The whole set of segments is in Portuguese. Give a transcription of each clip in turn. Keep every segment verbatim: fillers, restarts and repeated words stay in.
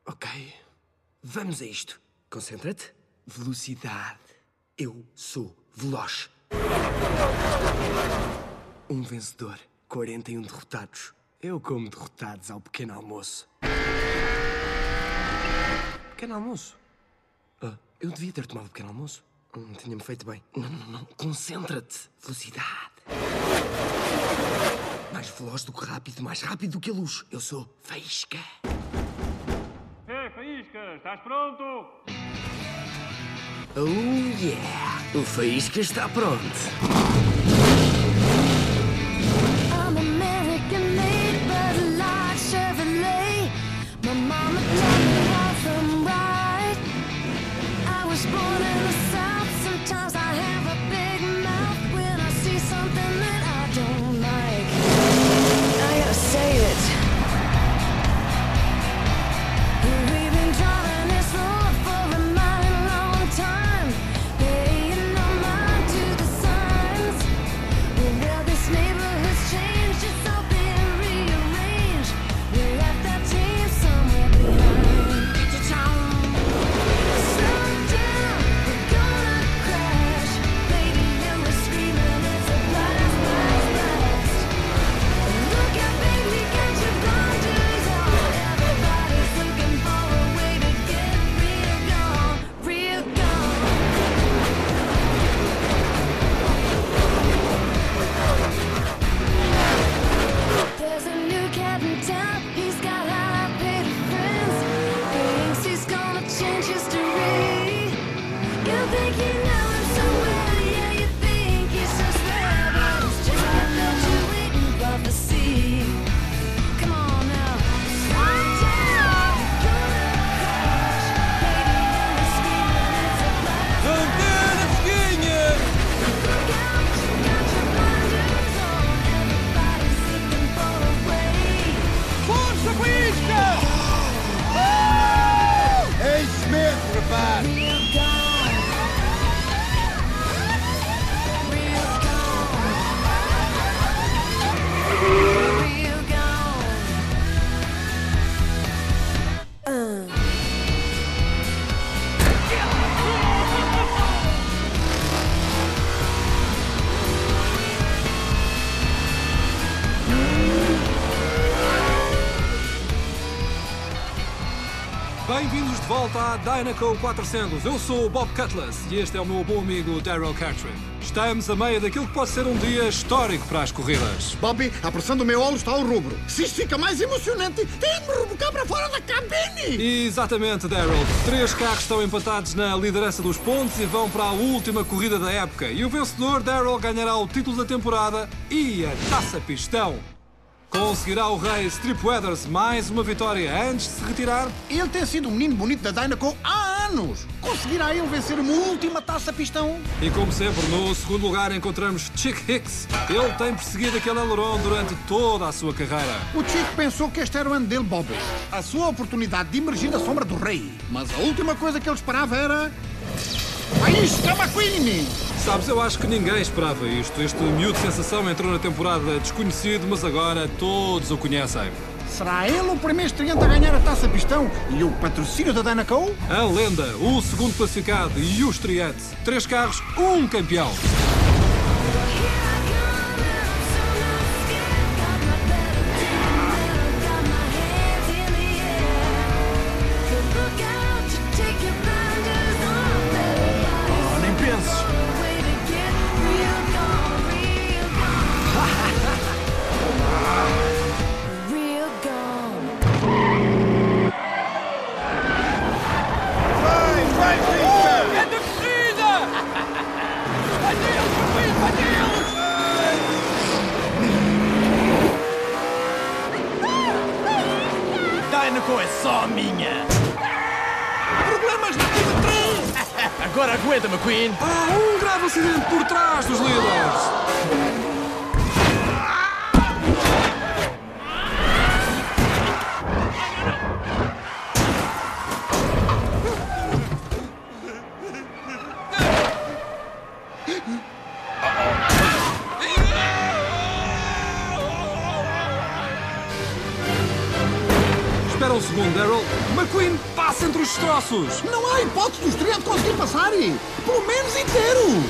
Ok. Vamos a isto. Concentra-te. Velocidade. Eu sou veloz. Um vencedor. quarenta e um derrotados. Eu como derrotados ao pequeno almoço. Pequeno almoço? Ah, eu devia ter tomado pequeno almoço. Hum, tinha-me feito bem. Não, não, não. Concentra-te. Velocidade. Mais veloz do que rápido, mais rápido do que a luz. Eu sou Faísca. Ei, Faísca, estás pronto? Oh yeah! O Faísca está pronto. I'm American made, but like Chevrolet. My mama taught me right from right. I was born in the South. Sometimes I have a big mouth when I see something that I don't like. I gotta say it. We've been driving this road for a mighty long time, paying no mind to the signs. Well, this neighborhood's changed, it's all been rearranged. We left that team somewhere behind. Get your town. Slow down, we're gonna crash. Baby, you were screaming, it's a blast, blast, blast. Look out, baby, get your blinders on. Everybody's looking for a way to get real gone, real gone. There's a new cat in town, he's got high-paid friends. Thinks he's gonna change history. You think you know him so well, yeah, you think he's just rare, but it's just a fluctuating prophecy. Come on now, slow down, you're gonna crash. Baby, you were screaming, it's a blast. Look out, you got your blinders on. Everybody's looking for a way. Força, Faísca! É isso mesmo, rapaz! Real gone. Real gone. Real gone. Uh. Bem-vindos de volta à Dynaco quatrocentos. Eu sou o Bob Cutlass e este é o meu bom amigo Daryl Cartwright. Estamos a meio daquilo que pode ser um dia histórico para as corridas. Bobby, a pressão do meu óleo está ao rubro. Se isto fica mais emocionante, tem de me rebocar para fora da cabine! Exatamente, Daryl. Três carros estão empatados na liderança dos pontos e vão para a última corrida da época. E o vencedor, Daryl, ganhará o título da temporada e a Taça Pistão. Conseguirá o rei Strip Weathers mais uma vitória antes de se retirar? Ele tem sido um menino bonito da Dynaco há anos. Conseguirá ele vencer uma última taça pistão? E como sempre, no segundo lugar encontramos Chick Hicks. Ele tem perseguido aquele aileron durante toda a sua carreira. O Chico pensou que este era o ano dele, Bobby. A sua oportunidade de emergir da sombra do rei. Mas a última coisa que ele esperava era... Faísca McQueen! Sabes, eu acho que ninguém esperava isto. Este miúdo de sensação entrou na temporada desconhecido, mas agora todos o conhecem. Será ele o primeiro estreante a ganhar a taça pistão e o patrocínio da Dynaco? A lenda, o segundo classificado e o estreante. Três carros, um campeão. Oh, nem penses! Vai, Faísca! É da corrida! Adeus, corrida, adeus! Dynaco é só minha! Problemas na curva três! Agora aguenta, McQueen! Há um grave acidente por trás dos líderes. Espera um segundo, Daryl. McQueen passa entre os destroços! Não há hipótese do estreante conseguir passar! Pelo menos inteiro!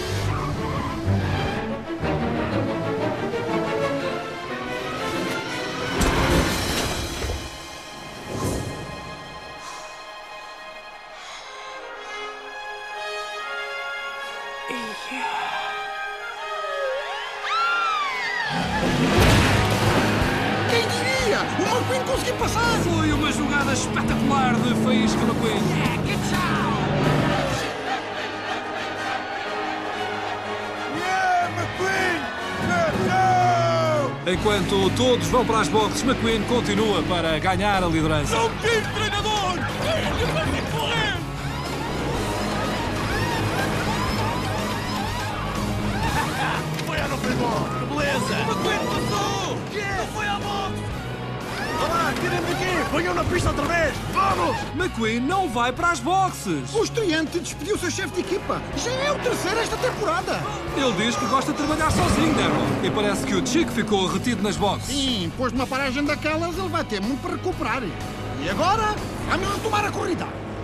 Quem diria? O McQueen conseguiu passar! Foi uma jogada espetacular de Faísca McQueen. Enquanto todos vão para as boxes, McQueen continua para ganhar a liderança. Não tive treinador! Eu consigo correr! Foi a não foi bom! Que beleza! O McQueen passou! Não foi à boxe! Vá lá, tirem daqui! Ponham na pista outra vez! Vamos! McQueen não vai para as boxes. O estreante despediu seu chefe de equipa. Já é o terceiro esta temporada. Ele diz que gosta de trabalhar sozinho, Daryl. E parece que o Chico ficou retido nas boxes. Sim, depois de uma paragem daquelas, ele vai ter muito para recuperar. E agora, vamos retomar a corrida.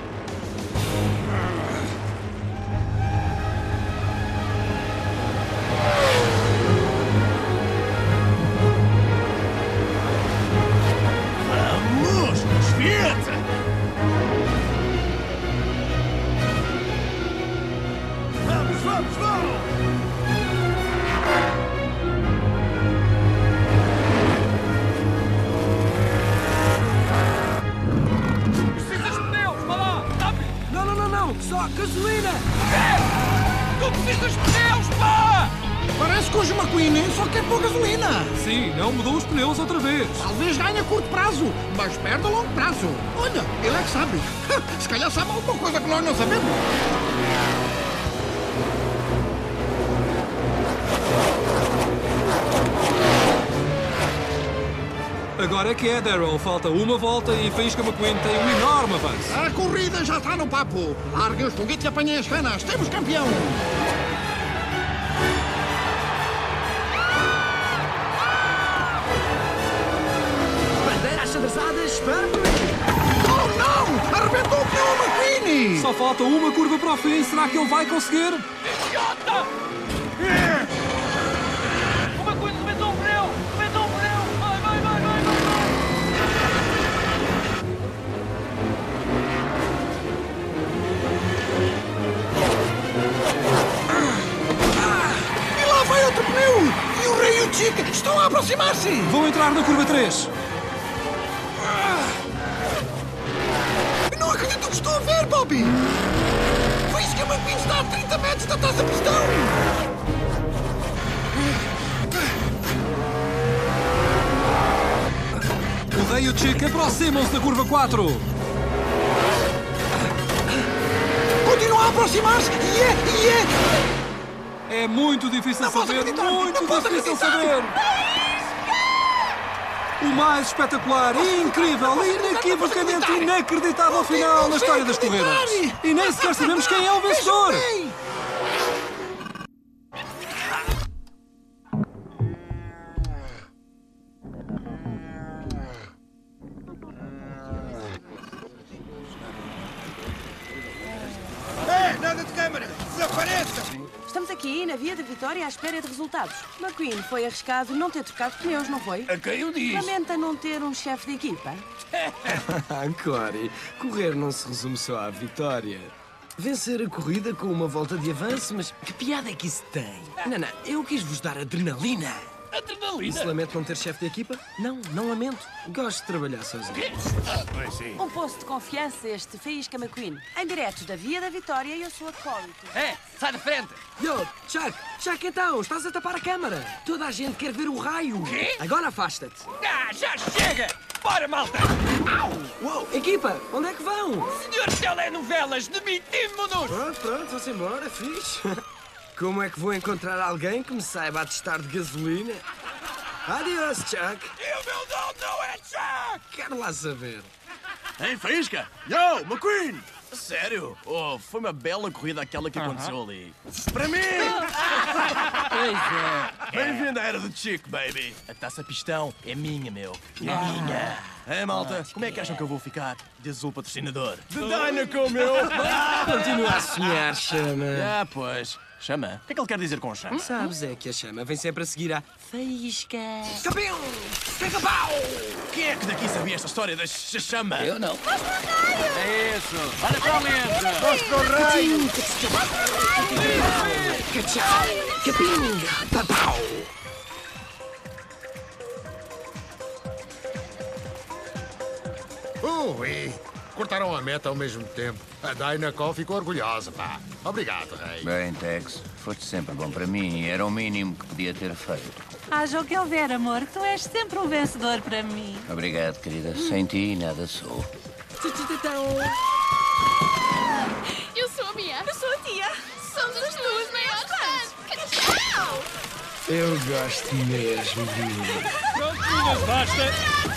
Vamos! Desvia-te! Vamos, vamos, vamos! Precisas de pneus, vá lá! Rápido! Não, não, não, não! Só gasolina! Tu precisas de pneus, pá! Parece que hoje o McQueen só quer pôr gasolina. Sim, não mudou os pneus outra vez. Talvez ganhe a curto prazo, mas perde a longo prazo. Olha, ele é que sabe. Se calhar sabe alguma coisa que nós não sabemos. Agora é que é, Daryl. Falta uma volta e Faísca McQueen tem um enorme avanço. A corrida já está no papo. Larguem os foguetes e apanhem as canas. Temos campeão. Bandeira achadrezada, espera por Oh, não! Arrebentou o pneu McQueen! Só falta uma curva para o fim. Será que ele vai conseguir? Idiota! O McQueen rebentou o pneu! Rebentou o pneu! Vai, vai, vai, vai, vai! E lá vai outro pneu! E o Rei e o Chica estão a aproximar-se! Vão entrar na curva três. Não acredito no que estou a ver, Bobby! Faísca McQueen está a trinta metros da taça pistão! O Rei e o Chico aproximam-se da curva quatro. Continua a aproximar-se! E é, e é! É muito difícil Não posso saber, acreditar! muito Não posso difícil acreditar! saber. O mais espetacular, incrível e inequivocamente inacreditável final na história das corridas. E nem sequer sabemos quem é o vencedor. Bem! Ei, nada de câmara! Desapareça! Estamos aqui na via da vitória à espera de resultados. McQueen foi arriscado não ter trocado pneus, não foi? A quem o diz? Lamenta não ter um chefe de equipa. Ah, Corey, correr não se resume só à vitória. Vencer a corrida com uma volta de avanço, mas que piada é que isso tem? Não, não, eu quis vos dar adrenalina. E Adrenalina! se lamento não ter chefe de equipa? Não, não lamento. Gosto de trabalhar sozinho. Pois sim. Um poço de confiança este Faísca McQueen. Em direto da via da vitória e eu sou acólito. É, sai da frente! Yo, Chuck, Chuck então, estás a tapar a câmara. Toda a gente quer ver o raio. Quê? Agora afasta-te. Ah, já chega! Bora, malta! Uou, equipa, onde é que vão? Senhores telenovelas, demitimos-nos! Pronto, pronto, vão-se embora, fixe. Como é que vou encontrar alguém que me saiba atestar de gasolina? Adiós, Chuck. E o meu nome não é Chuck! Quero lá saber. Ei, Faísca! Yo, McQueen! Sério? Oh, foi uma bela corrida aquela que aconteceu ali. Para mim! Pois é. Bem-vindo à era do Chico, baby. A taça pistão é minha, meu. É minha. É, malta, como é que acham que eu vou ficar de azul patrocinador? De Dynaco, meu! Continua a sonhar, chama. Ah, pois. Chama? O que é que ele quer dizer com chama? Sabes é que a chama vem sempre a seguir a faísca. Capim! Pega-pau! Quem é que daqui sabia esta história da ch- chama? Eu não. É isso. Olha para a lente. Capim! Cachau! Capim! Papau! Ui, cortaram a meta ao mesmo tempo. A Dynaco ficou orgulhosa, pá. Obrigado, rei. Bem, Tex, foste sempre bom para mim e era o mínimo que podia ter feito. Haja o que houver, amor, tu és sempre um vencedor para mim. Obrigado, querida. Sem ti, nada sou. Eu sou a Mia. Eu sou a Tia. Somos as duas maiores fãs. Tchau! Eu gosto mesmo de... Pronto, meninas, basta.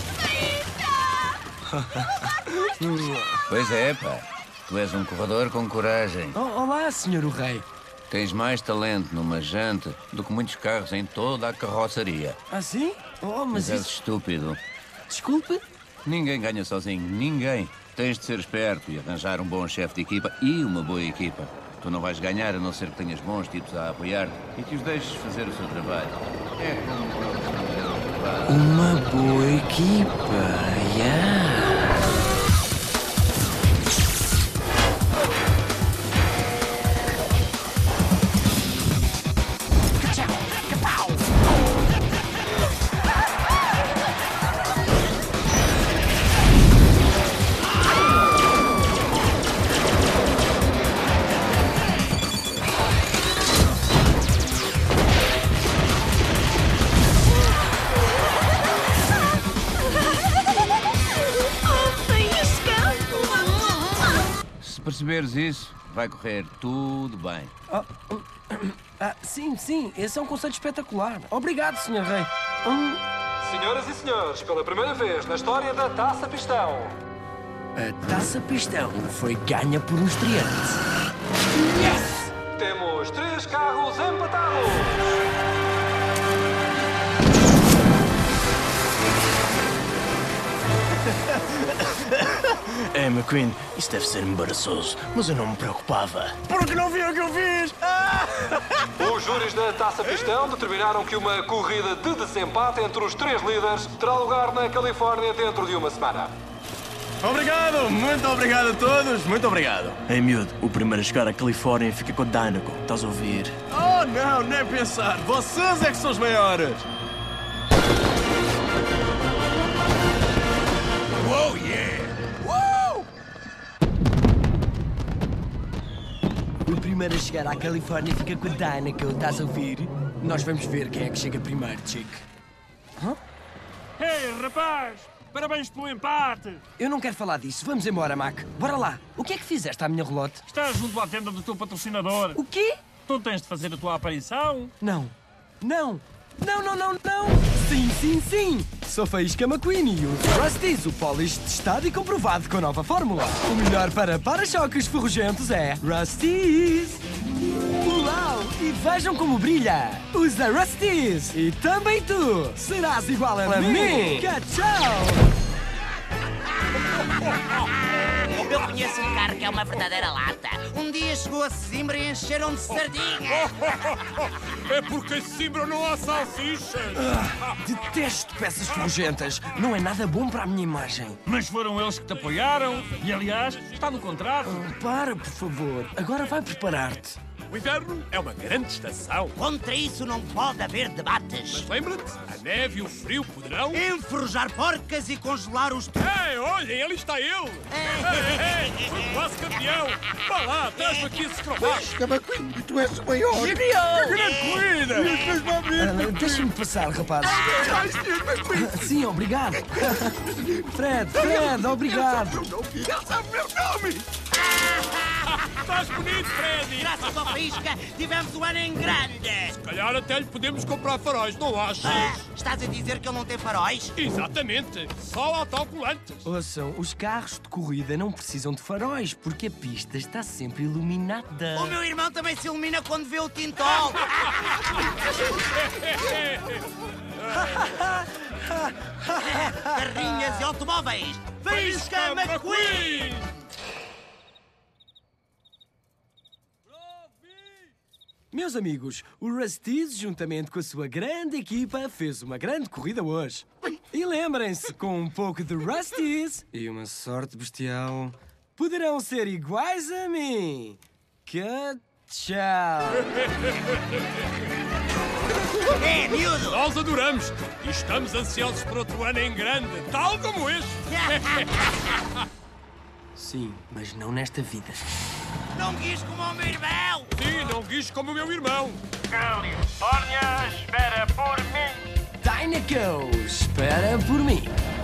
Pois é, pá. Tu és um corredor com coragem. Oh, olá, senhor o rei. Tens mais talento numa jante do que muitos carros em toda a carroçaria. Ah, sim? Oh, mas Mas és isso... estúpido. Desculpe? Ninguém ganha sozinho. Ninguém. Tens de ser esperto e arranjar um bom chefe de equipa e uma boa equipa. Tu não vais ganhar a não ser que tenhas bons tipos a apoiar-te e que os deixes fazer o seu trabalho. É como profissional. Uma boa equipa, yeah. Se perceberes isso, vai correr tudo bem. Ah, ah, sim, sim, esse é um conceito espetacular. Obrigado, senhor rei. Hum, Senhoras e senhores, pela primeira vez na história da Taça Pistão. a taça pistão foi ganha por um estreante. Yes! Temos três carros empatados. É, McQueen, isso deve ser embaraçoso, mas eu não me preocupava. Porque não vi o que eu fiz! Ah! Os júris da Taça Pistão determinaram que uma corrida de desempate entre os três líderes terá lugar na Califórnia dentro de uma semana. Obrigado, muito obrigado a todos, muito obrigado. Ei, miúdo, o primeiro a chegar à Califórnia fica com o Dynaco, estás a ouvir? Oh, não, nem pensar, vocês é que são os maiores! Oh, yeah! O primeiro a chegar à Califórnia fica com a Dynaco, estás a ouvir? Nós vamos ver quem é que chega primeiro, Chick. Ei, rapaz! Parabéns pelo empate! Eu não quero falar disso. Vamos embora, Mac. Bora lá. O que é que fizeste à minha relote? Estás junto à tenda do teu patrocinador. O quê? Tu tens de fazer a tua aparição. Não. Não. Não, não, não, não. Sim, sim, sim. Sou Faísca McQueen e uso Rusty's, o polish testado e comprovado com a nova fórmula. O melhor para para-choques ferrugentos é Rusty's. Uau! E vejam como brilha. Usa Rusty's. E também tu. Serás igual a, a mim. Tchau! Eu conheço um carro que é uma verdadeira lata. Um dia chegou a Sesimbra e encheram de sardinhas. É porque em Sesimbra não há salsichas. Ah, detesto peças ferrugentas. Não é nada bom para a minha imagem. Mas foram eles que te apoiaram. E, aliás, está no contrato. Ah, para, por favor. Agora vai preparar-te. O inverno é uma grande estação. Contra isso não pode haver debates. Mas lembra-te, a neve e o frio poderão... Enferrujar porcas e congelar os... Ei, olhem, ali está ele! Ei, ei, foi quase campeão! Vá lá, traz-me aqui esse cromático! McQueen, tu és o maior! Genial! Grande corrida! Ah, Deixa-me passar, rapaz. Sim, obrigado. Fred, Fred, obrigado. Ele sabe o meu nome! Estás bonito, Freddy! Graças ao Faísca, tivemos um ano em grande! Se calhar até lhe podemos comprar faróis, não achas? Ah, estás a dizer que ele não tem faróis? Exatamente! Só autocolantes! Ouçam, os carros de corrida não precisam de faróis, porque a pista está sempre iluminada. O meu irmão também se ilumina quando vê o Tintol! Carrinhas e automóveis! Faísca McQueen! Meus amigos, o Rusty's, juntamente com a sua grande equipa, fez uma grande corrida hoje. E lembrem-se, com um pouco de Rusty's e uma sorte bestial, poderão ser iguais a mim. Que tchau! É, miúdo! Nós adoramos e estamos ansiosos por outro ano em grande, tal como este. Sim, mas não nesta vida. Não guis como o meu irmão! Sim, não guis como o meu irmão. Califórnia, espera por mim. Dynaco, espera por mim.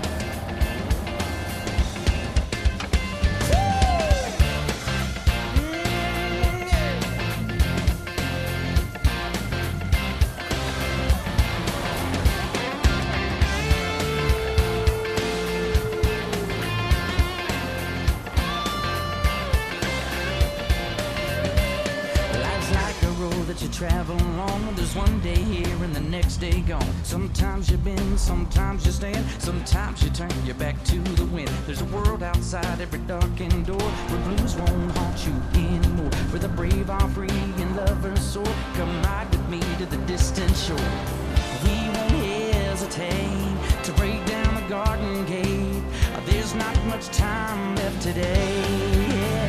You travel along, there's one day here and the next day gone. Sometimes you bend, sometimes you stand, sometimes you turn your back to the wind. There's a world outside every darkened door where blues won't haunt you anymore, where the brave are free and lovers soar. Come ride with me to the distant shore. We won't hesitate to break down the garden gate. There's not much time left today.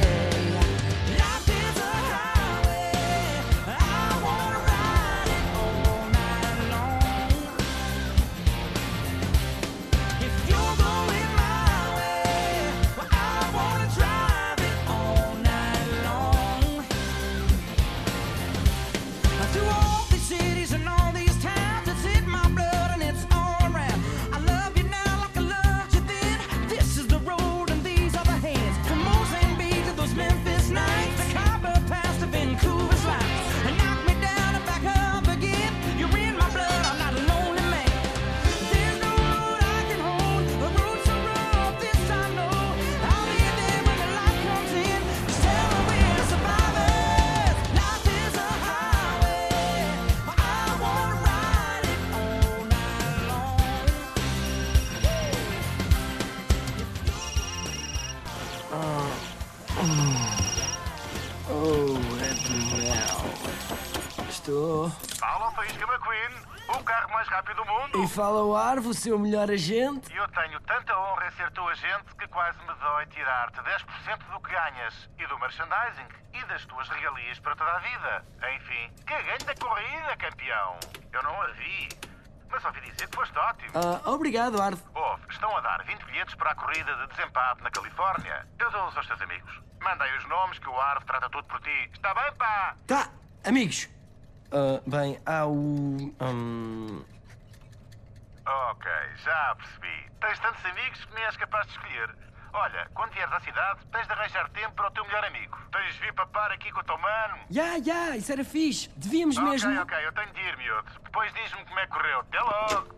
Fala, Faísca McQueen, o carro mais rápido do mundo. E fala o Arvo, o seu melhor agente. E eu tenho tanta honra em ser teu agente que quase me dói tirar-te dez por cento do que ganhas e do merchandising e das tuas regalias para toda a vida. Enfim, que ganho da corrida, campeão. Eu não a vi, mas ouvi dizer que foste ótimo. Ah, obrigado, Arvo. Ouve, estão a dar vinte bilhetes para a corrida de desempate na Califórnia. Eu dou-os aos teus amigos. Manda aí os nomes que o Arvo trata tudo por ti. Está bem, pá? Tá, amigos. Uh, bem, há o... Um... Ok, já percebi. Tens tantos amigos que nem és capaz de escolher. Olha, quando vieres à cidade, tens de arranjar tempo para o teu melhor amigo. Tens de vir papar aqui com o teu mano. Já, yeah, já, yeah, isso era fixe. Devíamos okay, mesmo... Ok, ok, eu tenho de ir, miúdo. Depois diz-me como é que correu. Até logo.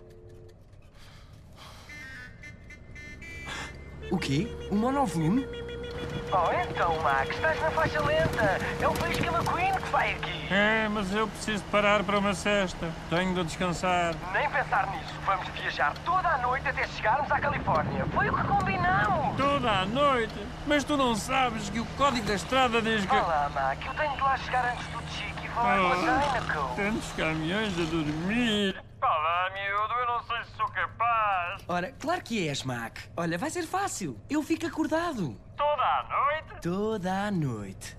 O quê? Um monovolume? Oh, então, Max, estás na faixa lenta. É o Faísca McQueen que vai aqui. É, mas eu preciso parar para uma cesta. Tenho de descansar. Nem pensar nisso. Vamos viajar toda a noite até chegarmos à Califórnia. Foi o que combinamos. Toda a noite? Mas tu não sabes que o código da estrada diz que... Olá, Mac. Eu tenho de lá chegar antes do Chico e falar com a Dynaco. Tantos caminhões a dormir. Olá, miúdo. Eu não sei se sou capaz. Ora, claro que és, Mac. Olha, vai ser fácil. Eu fico acordado. Toda a noite? Toda a noite.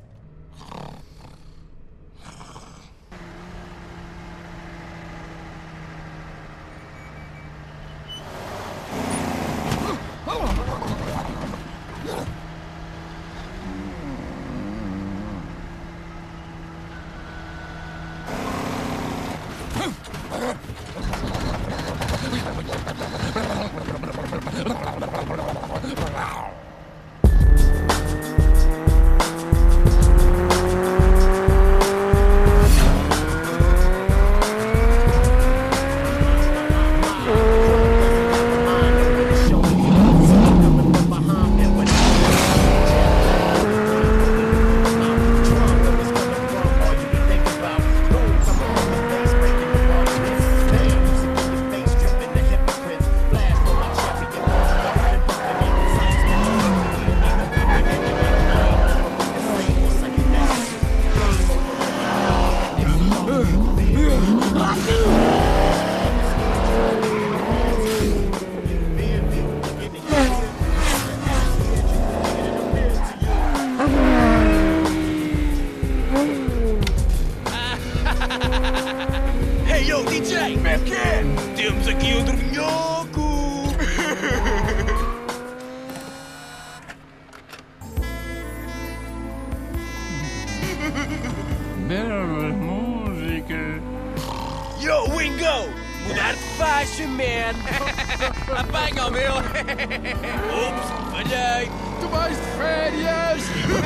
Achei! Como é que é? Temos aqui outro minhoco! Bela música. Yo, Wingo! Mudar de faixa, man! Apanha o meu! Ups, falhei! Tu vais de férias!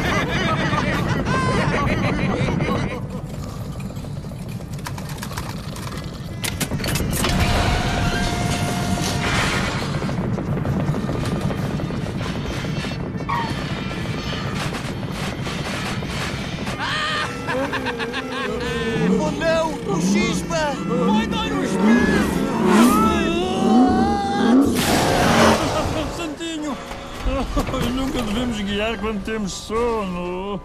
Oh não! O chispa! Vai dar um espirro! Santinho! Oh, nunca devemos guiar quando temos sono.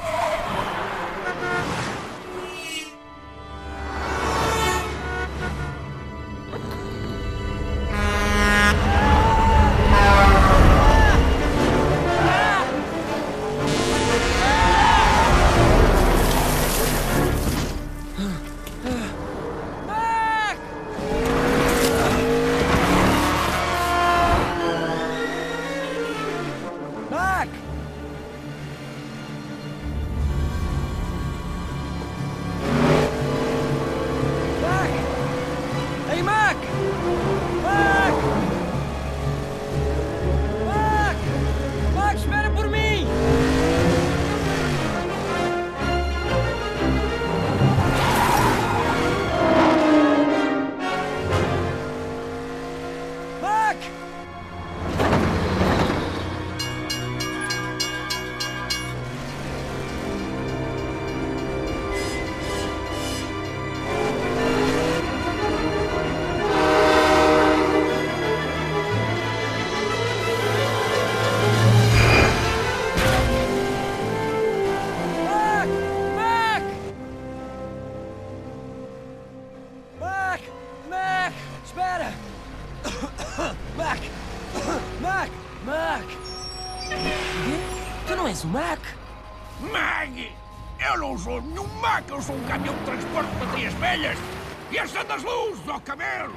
és o Mac? Mag! Eu não sou nenhum Mac, eu sou um caminhão de transporte de baterias velhas! E acende as luzes, ó camelo!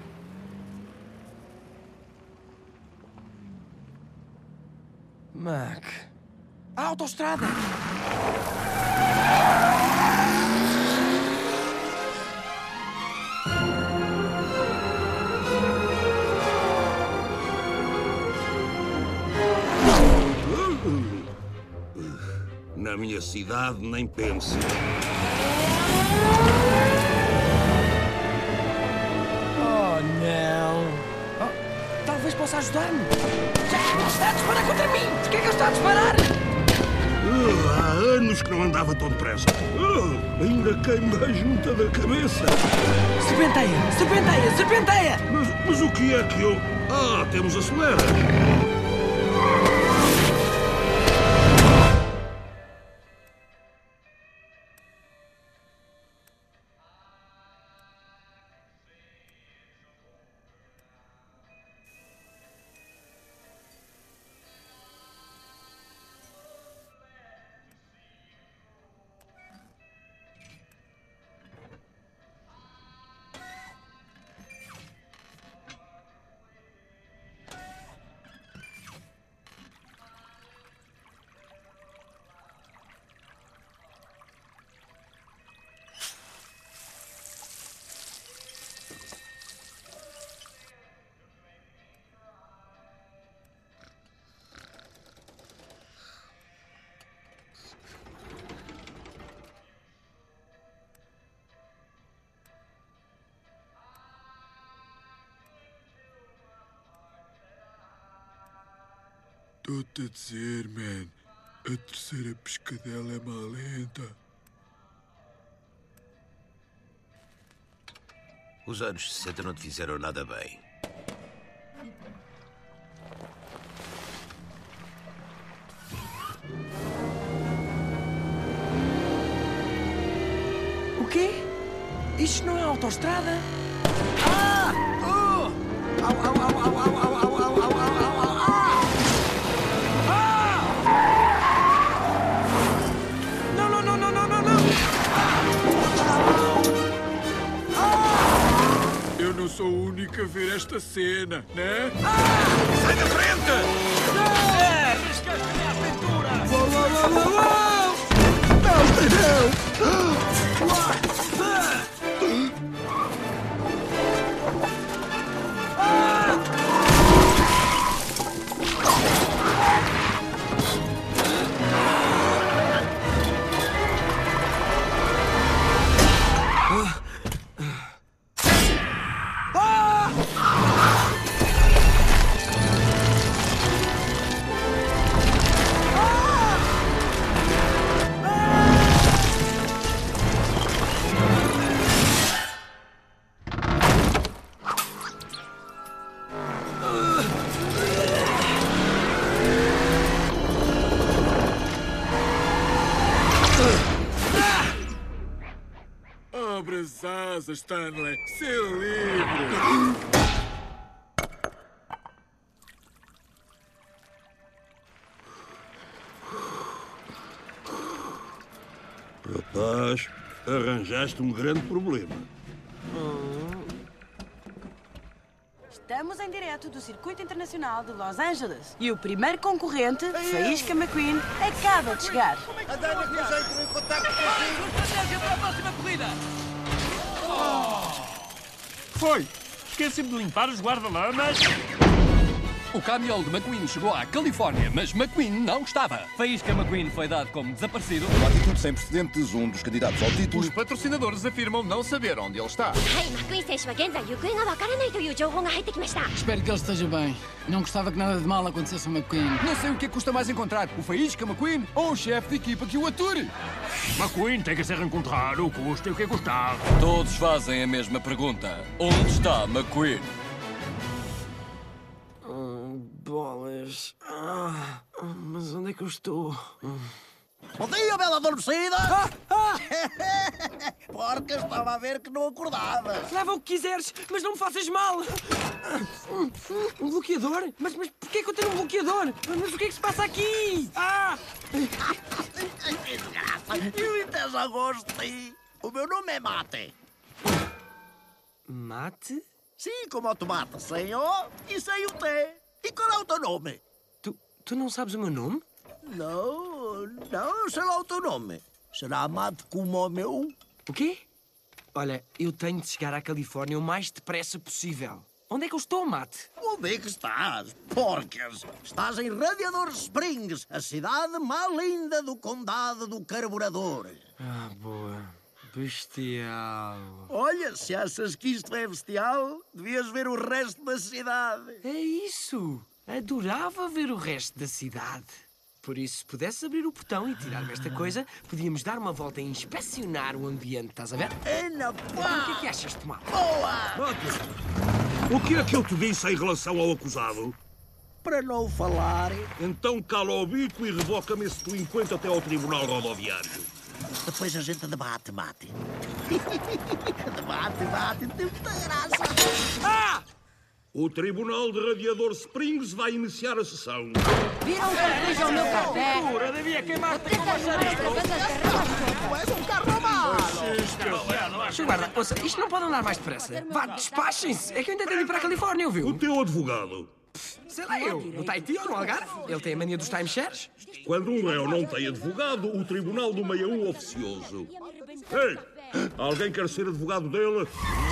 Mac. A autoestrada! Na minha cidade, nem pense. Oh, não. Oh, talvez possa ajudar-me. Já está a disparar contra mim. Por que é que ele está a disparar? Uh, há anos que não andava tão depressa. Uh, ainda queima a junta da cabeça. Serpenteia! Serpenteia! Serpenteia! Mas, mas o que é que eu... Ah, temos acelera. Estou-te a dizer, man. A terceira pescadela é malenta. Os anos sessenta não te fizeram nada bem. O quê? Isto não é autoestrada? Ah! Oh! Au, au, au, au, au, au, au, au, au, au, au, ah! Ah! Não, não, não, não, não, não, não! Ah! não sou o único a ver esta cena, né? Sai da frente! É, arriscaste a aventura! Uou, uou, uou, uou, uou! Não, não! Abre as asas, Stanley. Ser livre. Rapaz, arranjaste um grande problema. Estamos em direto do Circuito Internacional de Los Angeles. E o primeiro concorrente, Faísca McQueen, acaba de chegar. A Dana com jeito em contacto contigo. Estratégia para a próxima corrida. Foi! Esqueci-me de limpar os guarda-lamas. O caminhão de McQueen chegou à Califórnia, mas McQueen não estava. Faísca McQueen foi dado como desaparecido. Uma atitude sem precedentes, um dos candidatos ao título. Os patrocinadores afirmam não saber onde ele está. Espero que ele esteja bem. Não gostava que nada de mal acontecesse ao McQueen. Não sei o que custa mais encontrar, o Faísca McQueen ou um chefe de equipa que o ature. McQueen tem que se reencontrar, o custo e o que custar. Todos fazem a mesma pergunta. Onde está McQueen? Bolas. Ah, mas onde é que eu estou? Bom dia, bela adormecida! Ah, ah. Porca, estava a ver que não acordavas. Leva o que quiseres, mas não me faças mal. Um bloqueador? Mas, mas porquê que eu tenho um bloqueador? Mas o que é que se passa aqui? Ah! Que desgraça! Eu até já gosto de ti. O meu nome é Mate. Mate? Sim, como o tomate, sem O e sem o T. E qual é o teu nome? Tu, tu não sabes o meu nome? Não, não, sei lá o teu nome. Será Mate como o meu? O quê? Olha, eu tenho de chegar à Califórnia o mais depressa possível. Onde é que eu estou, Mate? Onde é que estás? Porcas! Estás em Radiador Springs, a cidade mais linda do condado do carburador. Ah, boa. Bestial. Olha, se achas que isto é bestial, devias ver o resto da cidade. É isso. Adorava ver o resto da cidade. Por isso, se pudesse abrir o portão e tirar-me esta coisa, podíamos dar uma volta e inspecionar o ambiente, estás a ver? É na pá! O que é que achas, Tomate? Boa! O que é que eu te disse em relação ao acusado? Para não falar... Então cala o bico e revoca-me esse delinquente até ao tribunal rodoviário. Depois a gente debate, Mate. Debate, debate, tem muita graça. Ah! O Tribunal de Radiador Springs vai iniciar a sessão. Viram que fez ao meu café? Pura, devia queimar-te com maçarico. Tu és um carro mau. Senhor guarda, ouça, isto não pode andar mais depressa. Vá, despachem-se. É que eu ainda tenho de ir para a Califórnia, ouviu? O teu advogado. Sei lá eu, no Tahiti ou no Algarve? Ele tem a mania dos timeshares? Quando um réu não tem advogado, o tribunal nomeia um oficioso. Ei, alguém quer ser advogado dele?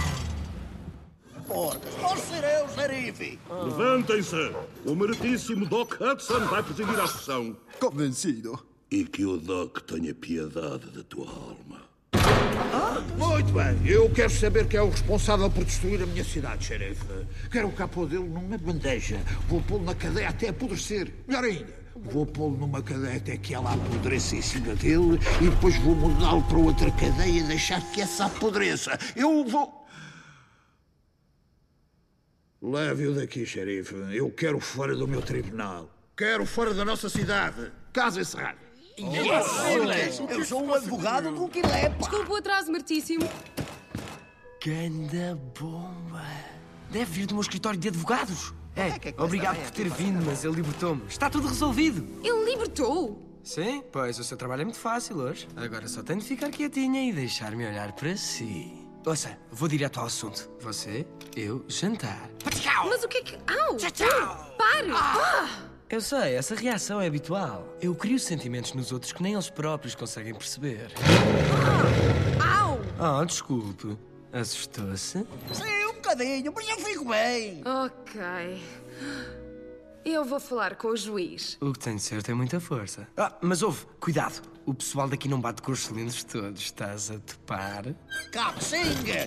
Porcas, posso ser eu, xerife? Levantem-se. O meritíssimo Doc Hudson vai presidir a sessão. Convencido. E que o Doc tenha piedade da tua alma. Muito bem, eu quero saber quem é o responsável por destruir a minha cidade, xerife. Quero o capô dele numa bandeja. Vou pô-lo na cadeia até apodrecer. Melhor ainda, vou pô-lo numa cadeia até que ela apodreça em cima dele e depois vou mudá-lo para outra cadeia e deixar que essa apodreça. Eu vou... Leve-o daqui, xerife. Eu quero fora do meu tribunal. Quero fora da nossa cidade. Caso encerrado. Yes. Eu sou um advogado do Quilepa. Desculpa o atraso, Martíssimo. Ganda bomba. Deve vir do meu escritório de advogados. É, obrigado por ter vindo, mas ele libertou-me. Está tudo resolvido. Ele libertou? Sim, pois o seu trabalho é muito fácil hoje. Agora só tenho de ficar quietinha e deixar-me olhar para si. Ouça, vou direto ao assunto. Você Eu jantar. Mas o que é que... Au! Tchau! Pare! Ah! Eu sei, essa reação é habitual. Eu crio sentimentos nos outros que nem eles próprios conseguem perceber. Au! Ah, desculpe. Assustou-se? Sim, um bocadinho, mas eu fico bem. Ok. Eu vou falar com o juiz. O que tem de ser tem muita força. Ah, mas ouve, cuidado. O pessoal daqui não bate com os cilindros todos. Estás a topar? Cabecinha!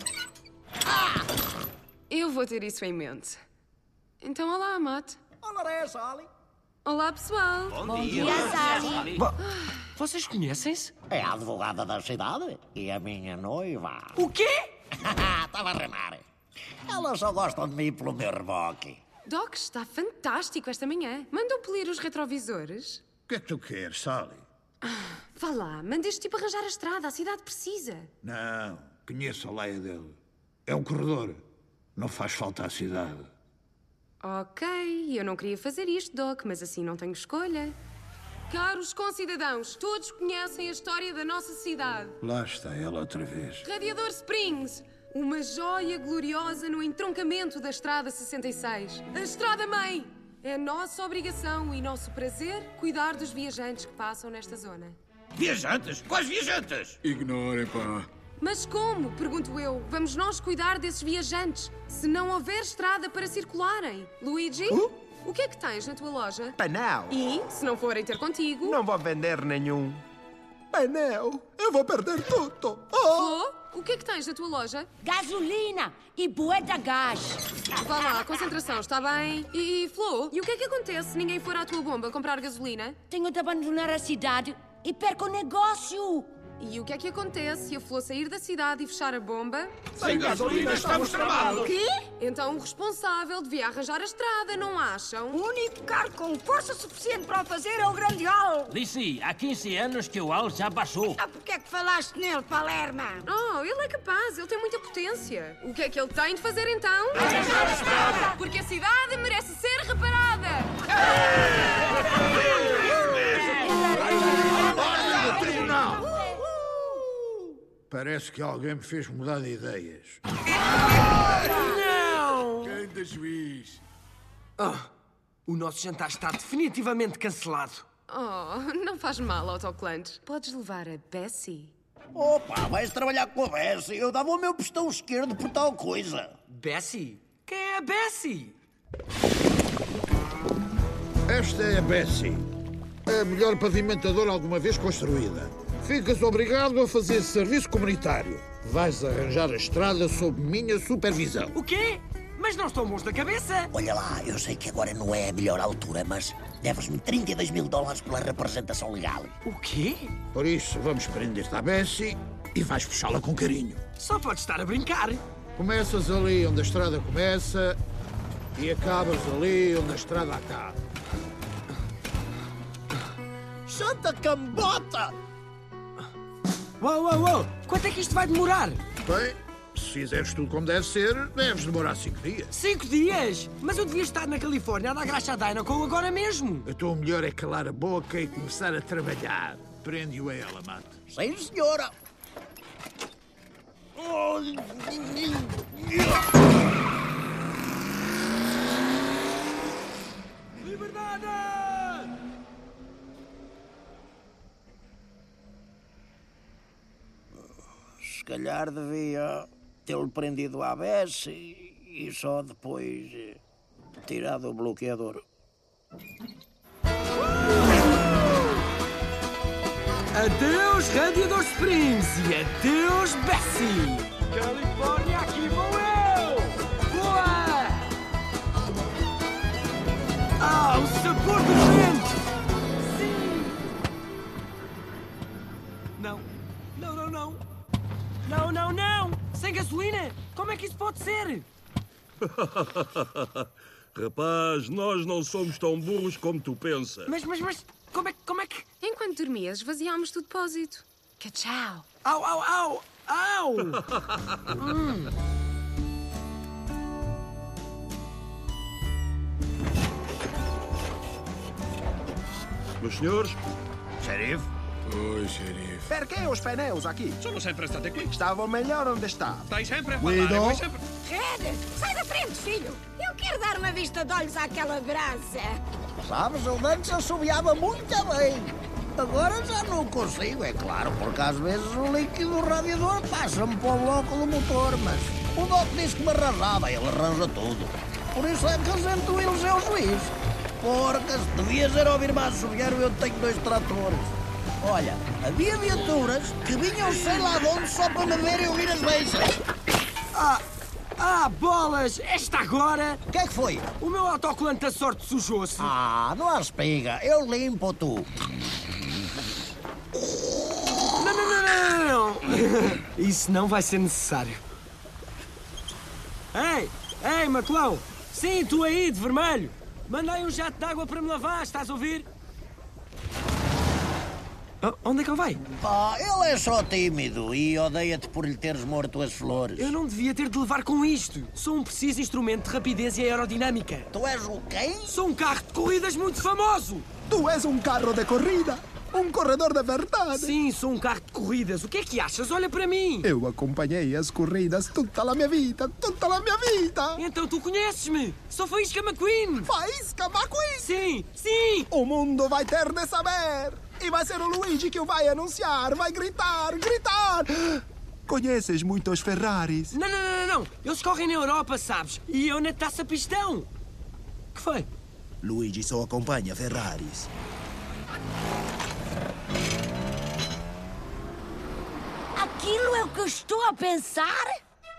Eu vou ter isso em mente. Então, olá, Matt. Olá, Sally. Olá, pessoal. Bom dia, Sally. Bo Vocês conhecem-se? É a advogada da cidade e a minha noiva. O quê? Estava a remar. Elas só gostam de mim pelo meu reboque. Doc, está fantástico esta manhã. Mandam polir os retrovisores. O que é que tu queres, Sally? Vá lá, manda este tipo arranjar a estrada. A cidade precisa. Não, conheço a leia dele. É um corredor. Não faz falta à cidade. Ok, eu não queria fazer isto, Doc, mas assim não tenho escolha. Caros concidadãos, todos conhecem a história da nossa cidade. Lá está ela outra vez. Radiador Springs, uma joia gloriosa no entroncamento da Estrada sessenta e seis. A Estrada-Mãe! É nossa obrigação e nosso prazer cuidar dos viajantes que passam nesta zona. Viajantes? Quais viajantes? Ignorem, pá. Mas como? Pergunto eu. Vamos nós cuidar desses viajantes se não houver estrada para circularem. Luigi? Uh? O que é que tens na tua loja? Pneu. E, se não forem ter contigo... Não vou vender nenhum. Pneu. Eu vou perder tudo. Oh. Flo, o que é que tens na tua loja? Gasolina e bué de gás. Vá lá, concentração, está bem? E, Flo, e o que é que acontece se ninguém for à tua bomba comprar gasolina? Tenho de abandonar a cidade e perco o negócio. E o que é que acontece se a Flo sair da cidade e fechar a bomba? Sem gasolina estamos tramados. O quê? Então o responsável devia arranjar a estrada, não acham? O único carro com força suficiente para o fazer é o grande Al. Lizzie, há quinze anos que o Al já baixou. Ah, porquê é que falaste nele, Palerma? Oh, ele é capaz, ele tem muita potência. O que é que ele tem de fazer então? Arranjar a estrada! Porque a cidade merece ser reparada! Ordem do tribunal! Parece que alguém me fez mudar de ideias. Não! Grande juiz. Oh, o nosso jantar está definitivamente cancelado. Oh, não faz mal, autoclantes. Podes levar a Bessie. Opa, vais trabalhar com a Bessie. Eu dava o meu pistão esquerdo por tal coisa. Bessie? Quem é a Bessie? Esta é a Bessie. A melhor pavimentadora alguma vez construída. Ficas obrigado a fazer serviço comunitário. Vais arranjar a estrada sob minha supervisão. O quê? Mas não estão bons da cabeça? Olha lá, eu sei que agora não é a melhor altura, mas deves-me trinta e dois mil dólares pela representação legal. O quê? Por isso, vamos prender-te à Bessie e vais puxá-la com carinho. Só podes estar a brincar. Começas ali onde a estrada começa e acabas ali onde a estrada acaba. Santa cambota! Uau, uau, uau! Quanto é que isto vai demorar? Bem, se fizeres tudo como deve ser, deves demorar cinco dias. Cinco dias? Mas eu devia estar na Califórnia a dar graxa a Dinoco agora mesmo. Então o melhor é calar a boca e começar a trabalhar. Prende-o a ela, Matt. Sim, senhora. Liberdade! Se calhar devia tê-lo prendido à Bessie e só depois tirado o bloqueador. Adeus, Radiador Springs e adeus, Bessie! Califórnia, aqui vou eu! Boa! Ah, o sabor do vento! Sim! Não, não, não, não! Não, não, não! Sem gasolina! Como é que isso pode ser? Rapaz, nós não somos tão burros como tu pensas. Mas, mas, mas, como é, como é que... Enquanto dormias, esvaziámos do depósito. Que tchau! Au, au, au! Au! hum. Meus senhores? Xerife? Oi, xerife. Perché os pneus aqui? Sono sempre state qui. Stavo melhor onde estava. Stai sempre a Guido? parlare, vuoi sempre... Red, sai da frente, filho. Eu quero dar uma vista de olhos àquela brasa. Sabes, eu antes assobiava muito bem. Agora já não consigo, é claro, porque às vezes o líquido do radiador passa-me para o bloco do motor, mas o Doc disse que me arranjava, ele arranja tudo. Por isso é que a gente o elegeu juiz. Porcas, devias era ouvir-me a assobiar, eu tenho dois tratores. Olha, havia viaturas que vinham sei lá de onde só para me verem ouvir as beixas. Ah, ah, bolas! Esta agora... O que é que foi? O meu autocolante da sorte sujou-se. Ah, não há espiga, eu limpo tu. Não, não, não, não, não. Isso não vai ser necessário. Ei, ei, Maclão! Sim, tu aí, de vermelho! Mandei um jato de água para me lavar, estás a ouvir? Oh, onde é que ele vai? Ah, ele é só tímido e odeia-te por lhe teres morto as flores. Eu não devia ter de levar com isto. Sou um preciso instrumento de rapidez e aerodinâmica. Tu és o quem? Sou um carro de corridas muito famoso. Tu és um carro de corrida. Um corredor de verdade. Sim, sou um carro de corridas. O que é que achas? Olha para mim. Eu acompanhei as corridas toda a minha vida. Toda a minha vida. Então tu conheces-me. Sou Faísca McQueen. Faísca McQueen? Sim, sim. O mundo vai ter de saber. E vai ser o Luigi que o vai anunciar. Vai gritar, gritar. Conheces muitos Ferraris? Não, não, não, não. Eles correm na Europa, sabes? E eu na Taça Pistão. Que foi? Luigi só acompanha Ferraris. Aquilo é o que eu estou a pensar?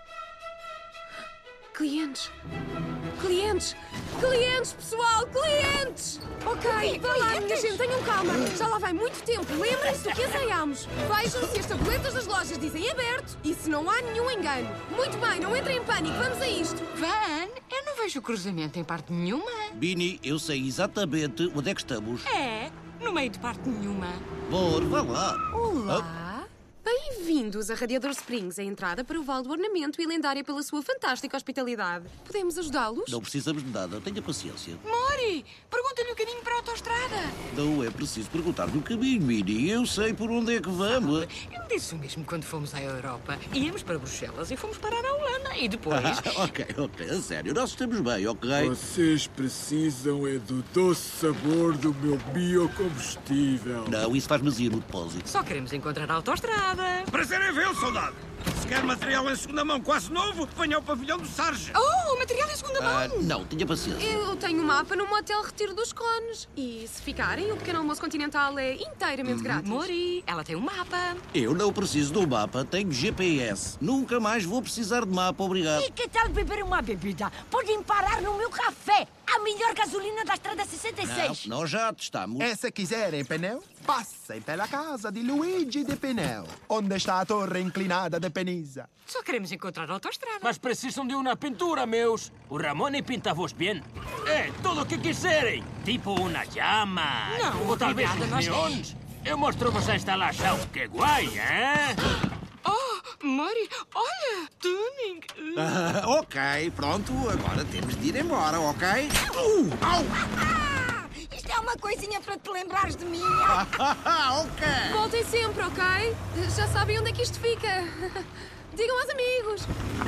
Clientes. Clientes. Clientes, pessoal, clientes! Ok, vá lá, minha gente, tenham calma. Já lá vai muito tempo. Lembrem-se do que ensaiámos. Vejam se as tabletas das lojas dizem aberto e se não há nenhum engano. Muito bem, não entrem em pânico. Vamos a isto. Van, eu não vejo cruzamento em parte nenhuma. Bini, eu sei exatamente onde é que estamos. É, no meio de parte nenhuma. Bora, vá lá. Olá. Bem-vindos a Radiador Springs, a entrada para o Vale do Ornamento e lendária pela sua fantástica hospitalidade. Podemos ajudá-los? Não precisamos de nada, tenha paciência. Mori, pergunta-lhe o caminho para a autoestrada. Não é preciso perguntar-lhe o caminho, Bini. Eu sei por onde é que vamos. Eu disse o mesmo quando fomos à Europa. Íamos para Bruxelas e fomos parar à Holanda. E depois... ok, ok, a sério, nós estamos bem, ok? Vocês precisam é do doce sabor do meu biocombustível. Não, isso faz vazio no depósito. Só queremos encontrar a autoestrada. Prazer em vê-lo, soldado. Se quer material em segunda mão quase novo, venha ao pavilhão do Sarge. Oh, material em segunda mão! Ah, não, tenha paciência. Eu tenho um mapa no motel Retiro dos Cones. E se ficarem, o pequeno almoço continental é inteiramente Uhum. grátis. Mori, ela tem um mapa. Eu não preciso do mapa, tenho G P S. Nunca mais vou precisar de mapa, obrigado. E que tal beber uma bebida? Podem parar no meu café. A melhor gasolina da Estrada sessenta e seis. Não, nós já testamos. E se quiserem pneu, passem pela casa de Luigi de Pneu, onde está a torre inclinada de Penisa. Só queremos encontrar a autoestrada. Mas precisam de uma pintura, meus. O Ramone pinta-vos bem. É, tudo o que quiserem. Tipo uma llama. Não, ou talvez obrigada, uns nós- neons. Eu mostro-vos a instalação. Que guai, hein? Oh, Mori, olha, tuning. Ah, ok, pronto, agora temos de ir embora, ok? Uh, au! Ah, isto é uma coisinha para te lembrares de mim. ok. Voltem sempre, ok? Já sabem onde é que isto fica. Digam aos amigos.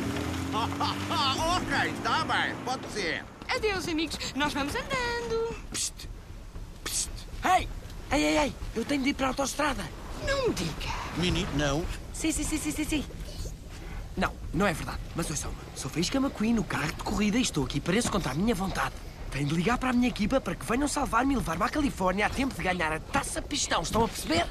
ok, está bem, pode ser. Adeus, amigos. Nós vamos andando. Psst, psst. Ei, ei, ei, ei, eu tenho de ir para a autoestrada. Não me diga. Mini, não. Sim, sim, sim, sim, sim, sim. Não, não é verdade. Mas ouçam, sou Faísca McQueen, no carro de corrida, e estou aqui preso contra a minha vontade. Tenho de ligar para a minha equipa para que venham salvar-me e levar-me à Califórnia a tempo de ganhar a Taça Pistão. Estão a perceber?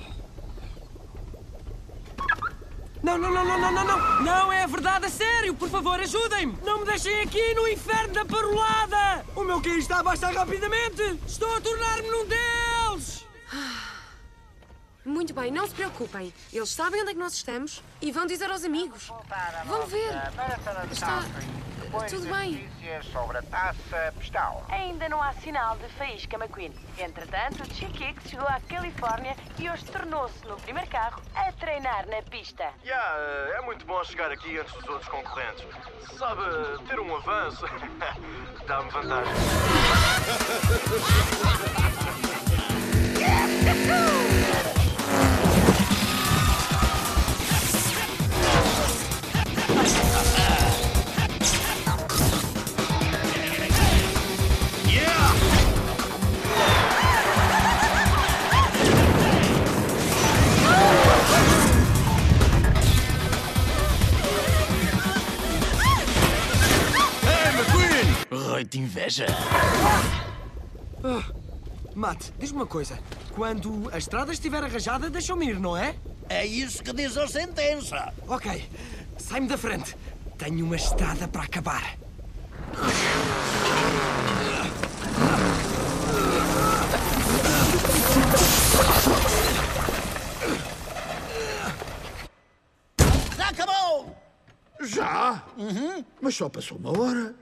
Não, não, não, não, não, não, não. Não é verdade, a sério. Por favor, ajudem-me. Não me deixem aqui no inferno da parolada. O meu Q I está a baixar rapidamente. Estou a tornar-me num deles. Muito bem, não se preocupem. Eles sabem onde é que nós estamos e vão dizer aos amigos. Vão ver. Está tudo bem. Sobre a Taça Pistão. Ainda não há sinal de Faísca McQueen. Entretanto, Chiquix chegou à Califórnia e hoje tornou-se no primeiro carro a treinar na pista. Yeah, é muito bom chegar aqui antes dos outros concorrentes. Sabe, ter um avanço dá-me vantagem. noite de inveja. Ah, Mate, diz-me uma coisa. Quando a estrada estiver arranjada, deixa-me ir, não é? É isso que diz a sentença. Ok, sai-me da frente. Tenho uma estrada para acabar. Já acabou! Já? Uhum. Mas só passou uma hora.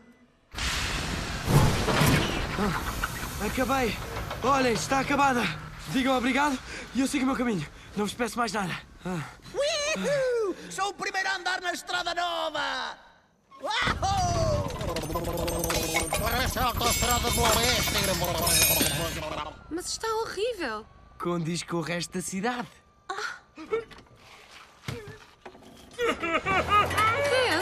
Ah, acabei. Olhem, está acabada. Digam obrigado e eu sigo o meu caminho. Não vos peço mais nada. Ah. Uhul! Sou o primeiro a andar na estrada nova! Uau! Parece a autoestrada do Oeste. Mas está horrível. Condiz com o resto da cidade. Ah. Ted!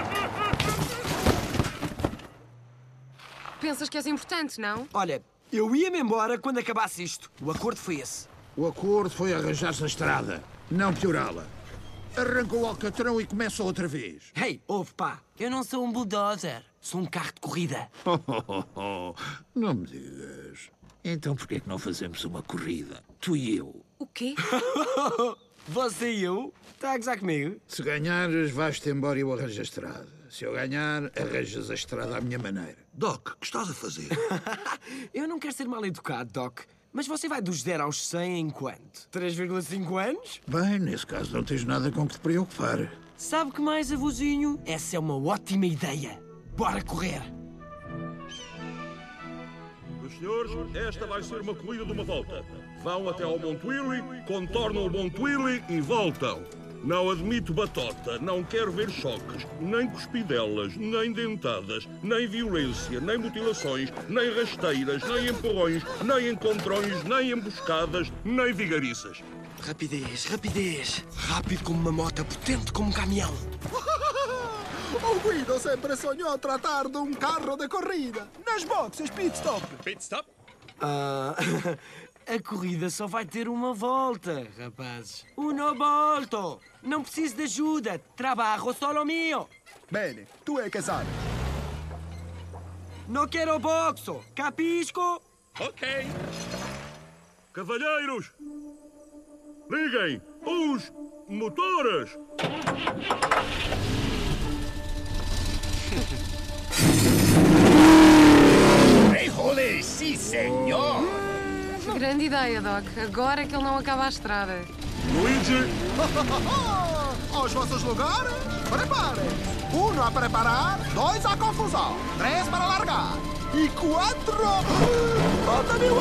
Pensas que és importante, não? Olha, eu ia-me embora quando acabasse isto. O acordo foi esse. O acordo foi arranjar-se a estrada, não piorá-la. Arranca o alcatrão e começa outra vez. Hey, ouve, pá. Eu não sou um bulldozer. Sou um carro de corrida. Oh, oh, oh. Não me digas. Então porquê é que não fazemos uma corrida? Tu e eu. O quê? Você e eu? Está a gozar comigo? Se ganhares, vais-te embora e eu arranjo a estrada. Se eu ganhar, arranjas a estrada à minha maneira. Doc, o que estás a fazer? Eu não quero ser mal educado, Doc. Mas você vai dos zero aos cem em quanto? três vírgula cinco anos? Bem, nesse caso não tens nada com que te preocupar. Sabe que mais, avôzinho? Essa é uma ótima ideia. Bora correr! Meus senhores, esta vai ser uma corrida de uma volta. Vão até ao Monte Willy, contornam o Monte Willy e voltam. Não admito batota, não quero ver choques, nem cuspidelas, nem dentadas, nem violência, nem mutilações, nem rasteiras, nem empurrões, nem encontrões, nem emboscadas, nem vigariças. Rapidez, rapidez. Rápido como uma moto, potente como um caminhão. O Guido sempre sonhou tratar de um carro de corrida. Nas boxes, pit stop. Pit stop? Ah, a corrida só vai ter uma volta, rapazes. Uno volto. Não preciso de ajuda. Trabalho solo mio. Bene, tu é que sabes. Não quero boxo. Capisco? Ok. Cavalheiros, liguem os motores. Frijoles, sim, senhor. Grande ideia, Doc. Agora é que ele não acaba a estrada. Luigi. Aos vossos lugares, preparem-se. Um a preparar, dois a confusão, três para largar e quatro... Falta mil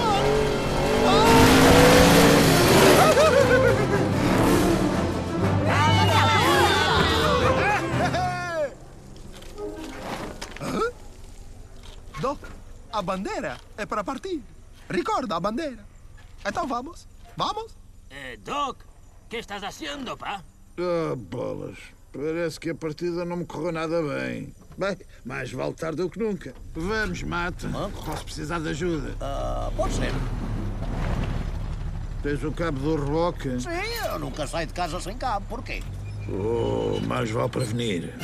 anos! Doc, a bandeira é para partir. Recorda a bandeira. Então vamos, vamos. Eh, Doc, ¿qué estás haciendo, pá? Ah, bolas. Parece que a partida não me correu nada bem. Bem, mais vale tarde do que nunca. Vamos, Mate. Posso precisar de ajuda. Uh, pode ser. Tens o cabo do reboque? Sim, eu nunca saio de casa sem cabo. Porquê? Oh, mais vale prevenir.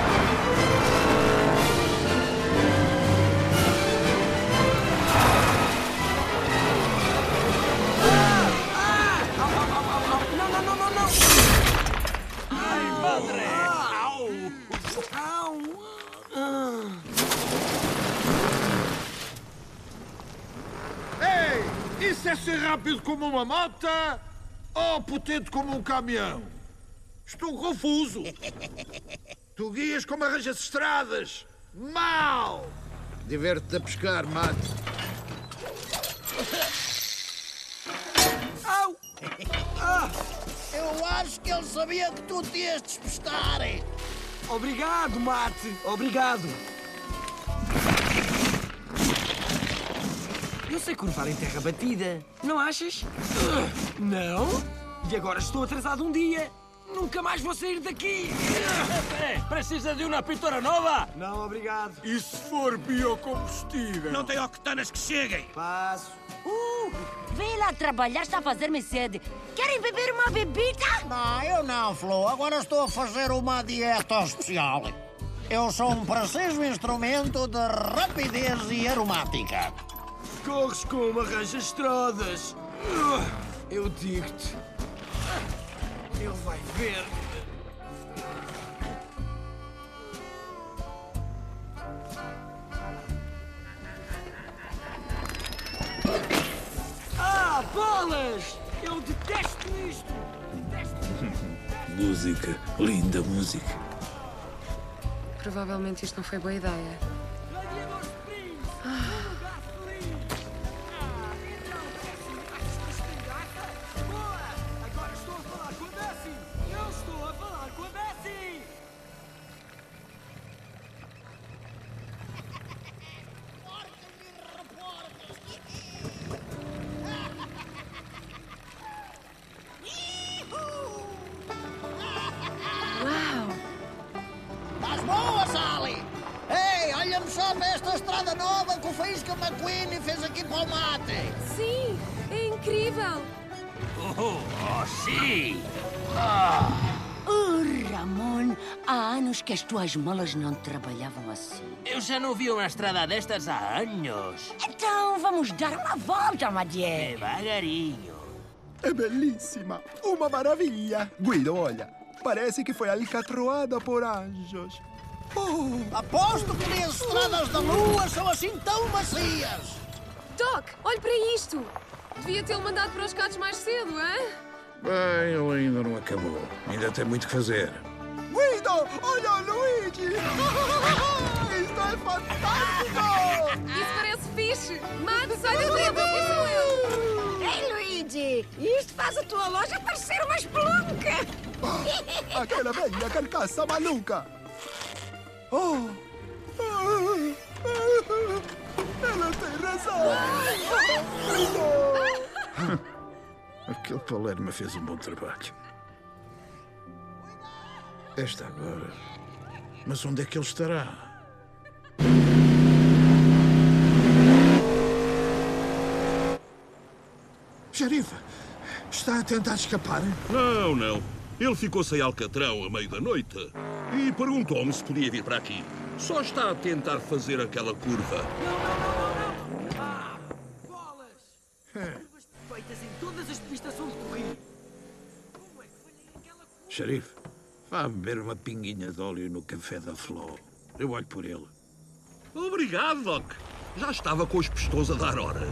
Ei, isso é ser rápido como uma moto ou potente como um caminhão? Estou confuso. Tu guias como arranjas estradas. Mal! Diverte-te a pescar, Mate. Au! Ah, eu acho que ele sabia que tu te ias despestar. Obrigado, Mate. Obrigado. Eu sei curvar em terra batida. Não achas? Uh, não? E agora estou atrasado um dia. Nunca mais vou sair daqui. Eh, precisa de uma pintura nova? Não, obrigado. E se for biocombustível? Não tem octanas que cheguem. Passo. Uh, vem lá trabalhar, está a fazer-me sede. Querem beber uma bebida? Não, eu não, Flo. Agora estou a fazer uma dieta especial. Eu sou um preciso instrumento de rapidez e aromática. Corres como arranja estradas. Eu digo-te. Ele vai ver. Ah, bolas! Eu detesto isto! Detesto. Música, linda música. Provavelmente isto não foi boa ideia. Agora estou a falar com a Bessie! Eu estou a falar com a Bessie! Uau! Estás boa, Sally? Ei, olha-me só para esta estrada nova que o Faísca McQueen fez aqui para o mate. Sim, é incrível! Oh, oh sim! Ah. Oh, Ramon, há anos que as tuas molas não trabalhavam assim. Eu já não vi uma estrada destas há anos. Então vamos dar uma volta, Madier. Devagarinho. É belíssima, uma maravilha. Guido, olha, parece que foi alcatroada por anjos. Oh. Aposto que nem as estradas da lua são assim tão macias. Doc, olhe para isto! Devia tê-lo mandado para os gatos mais cedo, hein? Bem, ele ainda não acabou. Ainda tem muito que fazer. Guido, olha o Luigi! Isto é fantástico! Isso parece fixe! Matt, sai da frente, aqui sou eu! Ei, Luigi, isto faz a tua loja parecer uma espelunca! Ah, aquela velha carcaça maluca! Oh! Ela tem razão! Guido! Aquele Palermo fez um bom trabalho. Esta agora. Mas onde é que ele estará? Xerife, está a tentar escapar? Não, não. Ele ficou sem alcatrão a meio da noite e perguntou-me se podia vir para aqui. Só está a tentar fazer aquela curva. Não, não, não, não! Ah, bolas! Curvas perfeitas em todas as pistas onde corri. Como é que falhei aquela curva? Xerife, vá beber uma pinguinha de óleo no café da Flor. Eu olho por ele. Obrigado, Doc. Já estava com os pistões a dar horas.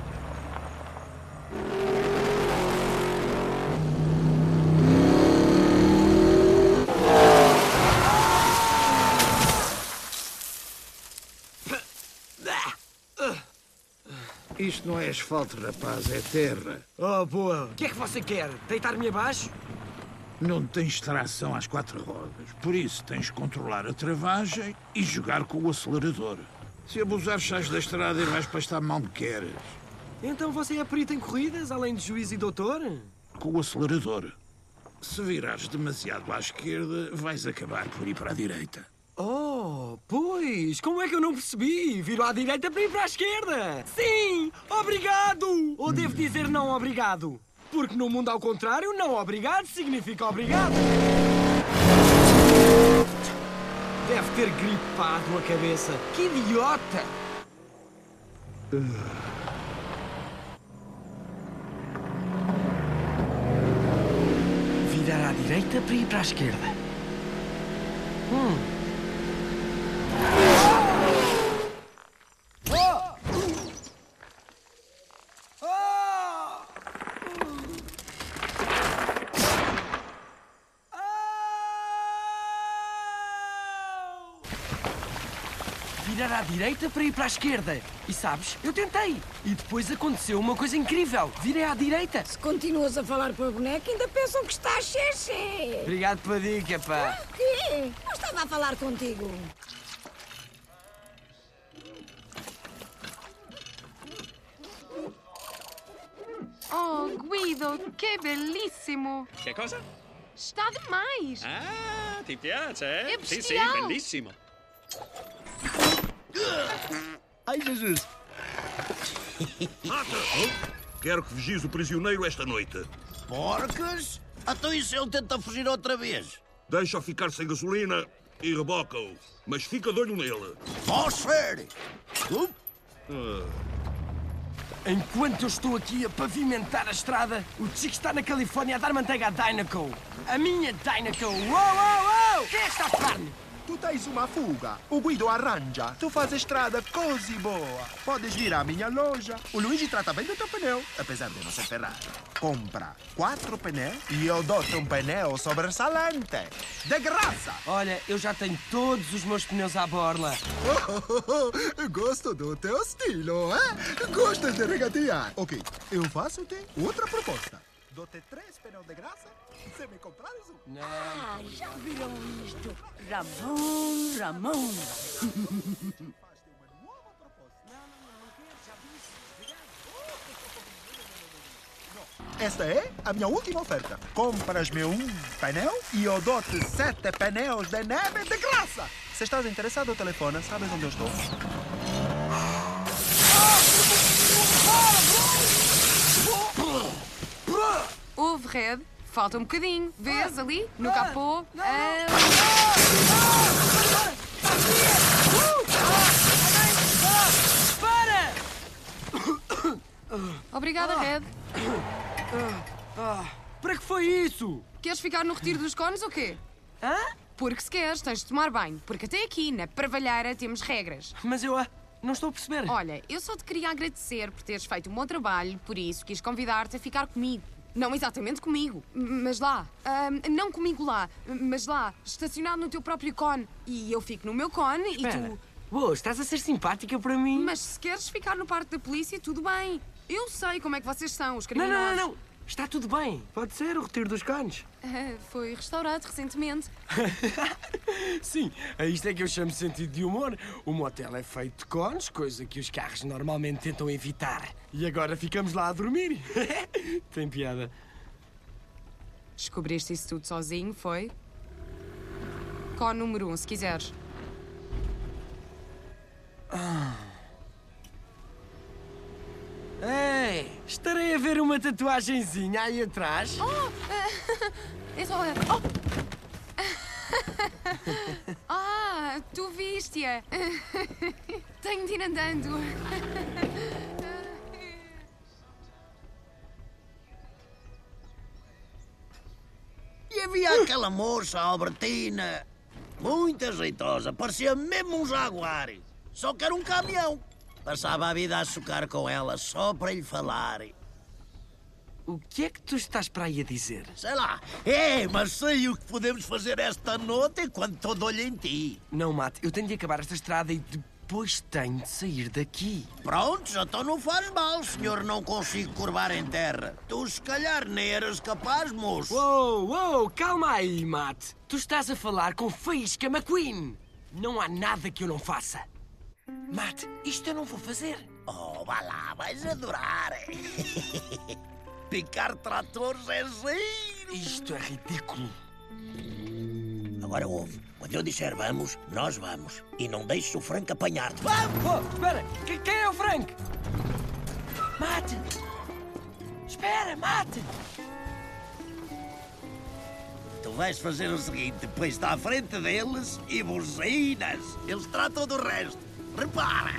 Isto não é asfalto, rapaz, é terra. Oh, boa. O que é que você quer? Deitar-me abaixo? Não tens tração às quatro rodas. Por isso tens de controlar a travagem e jogar com o acelerador. Se abusares, sais da estrada e vais pastar mal me queres. Então você é perito em corridas, além de juiz e doutor? Com o acelerador. Se virares demasiado à esquerda, vais acabar por ir para a direita. Oh, pois, como é que eu não percebi? Viro à direita para ir para a esquerda. Sim, obrigado! Ou devo dizer não obrigado? Porque no mundo ao contrário, não obrigado significa obrigado. Deve ter gripado a cabeça. Que idiota! Virar à direita para ir para a esquerda. Hum. Virar à direita para ir para a esquerda. E sabes, eu tentei. E depois aconteceu uma coisa incrível. Virei à direita. Se continuas a falar para a boneca, ainda pensam que estás xexé. Obrigado pela dica, pá. O quê? Eu estava a falar contigo. Oh, Guido, che bellissimo! Che cosa? Está demais! Ah, ti piace, eh? É Sì, sì, bestial. bellissimo. Ai, Jesus! Mata! Quero que vigies o prisioneiro esta noite. Porcas? Então e se ele tenta fugir outra vez? Deixa-o ficar sem gasolina e reboca-o. Mas fica de olho nele. Você! Uh. Ah. Enquanto eu estou aqui a pavimentar a estrada, o Chico está na Califórnia a dar manteiga à Dynaco. A minha Dynaco. Uou, uou, uou! Quem é que está a tocar-me? Tu tens uma fuga. O Guido arranja. Tu fazes estrada coisa boa. Podes vir à minha loja. O Luigi trata bem do teu pneu, apesar de não ser Ferrari. Compra quatro pneus e eu dou-te um pneu sobressalente. De graça. Olha, eu já tenho todos os meus pneus à borla. Oh, oh, oh. Gosto do teu estilo, hein? Gostas de regatear. Ok, eu faço-te outra proposta. Dou-te três pneus de graça se me comprares um. Não. Ah, já viram isto? Ramon, Ramon. Esta é a minha última oferta. Compras-me um pneu e eu dou-te sete pneus de neve de graça. Se estás interessado, telefona. Sabes onde eu estou? Houve, Red. Falta um bocadinho. Vês ali, no capô? Ah. Para! Obrigada, Red. Para que foi isso? Queres ficar no retiro dos cones ou quê? Hã? Porque se queres, tens de tomar banho. Porque até aqui, na Parvalheira, temos regras. Mas eu ah, não estou a perceber. Olha, eu só te queria agradecer por teres feito um bom trabalho, por isso quis convidar-te a ficar comigo. Não exatamente comigo, mas lá. Uh, não comigo lá, mas lá, estacionado no teu próprio cone. E eu fico no meu cone Espera. e tu... Uou, estás a ser simpática para mim? Mas se queres ficar no parque da polícia, tudo bem. Eu sei como é que vocês são, os Não, criminosos. não, não, não. Está tudo bem. Pode ser o retiro dos cones. Uh, foi restaurado recentemente. Sim, a isto é que eu chamo sentido de humor. O motel é feito de cones, coisa que os carros normalmente tentam evitar. E agora ficamos lá a dormir. Tem piada. Descobriste isso tudo sozinho, foi? Cone número um, se quiseres. Ah. Ei, estarei a ver uma tatuagenzinha aí atrás. Oh! Uh, é só... Oh! Ah, tu viste-a. Tenho de ir andando. E havia aquela moça, a Albertina, muito ajeitosa, parecia mesmo um jaguar. Só que era um caminhão. Passava a vida a socar com ela só para lhe falar. O que é que tu estás para aí a dizer? Sei lá. É, mas sei o que podemos fazer esta noite enquanto estou de olho em ti. Não, Mate, eu tenho de acabar esta estrada e depois tenho de sair daqui. Pronto, então não faz mal, senhor. Não consigo curvar em terra. Tu, se calhar, nem eras capaz, moço. Uou, uou, calma aí, Mate. Tu estás a falar com Faísca McQueen. Não há nada que eu não faça. Mate, isto eu não vou fazer. Oh, vá lá, vais adorar. Picar tratores é giro. Isto é ridículo. Agora ouve. Quando eu disser vamos, nós vamos. E não deixes o Frank apanhar-te. Vamos! Oh, espera! Que, quem é o Frank? Mate! Espera, Mate! Tu vais fazer o seguinte, depois está à frente deles e buzinas. Eles tratam do resto. Repara!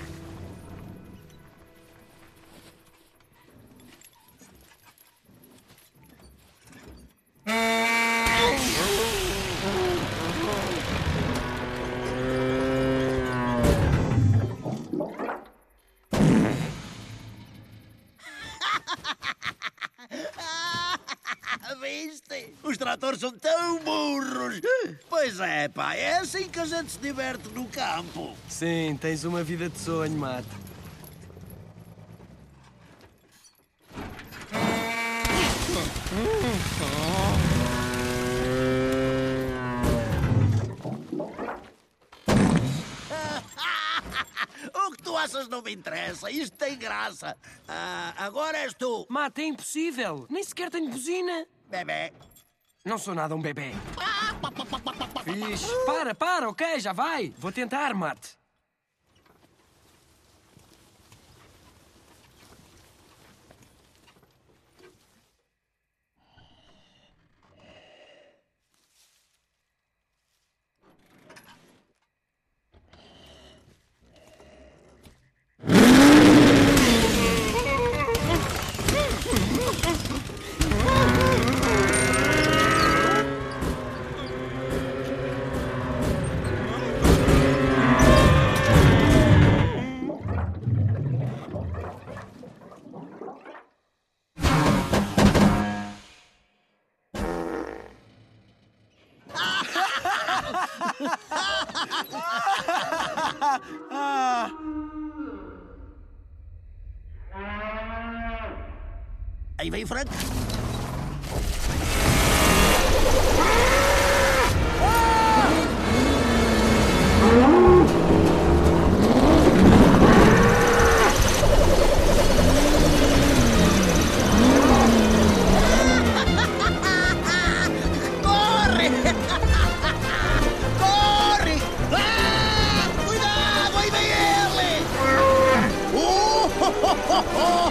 Viste? Os tratores são tão burros. Pois é, pá, é assim que a gente se diverte no campo. Sim, tens uma vida de sonho, Mate. O que tu achas não me interessa. Isto tem graça. Ah, agora és tu. Mate, é impossível. Nem sequer tenho buzina. Bebê. Não sou nada um bebê. Fixe. Para, para, ok, já vai. Vou tentar, Mate. Ah! Aí vem o Frank. Corre! Corre! Ah! Cuidado, aí vem ele! Uh! Ho, ho, ho, ho!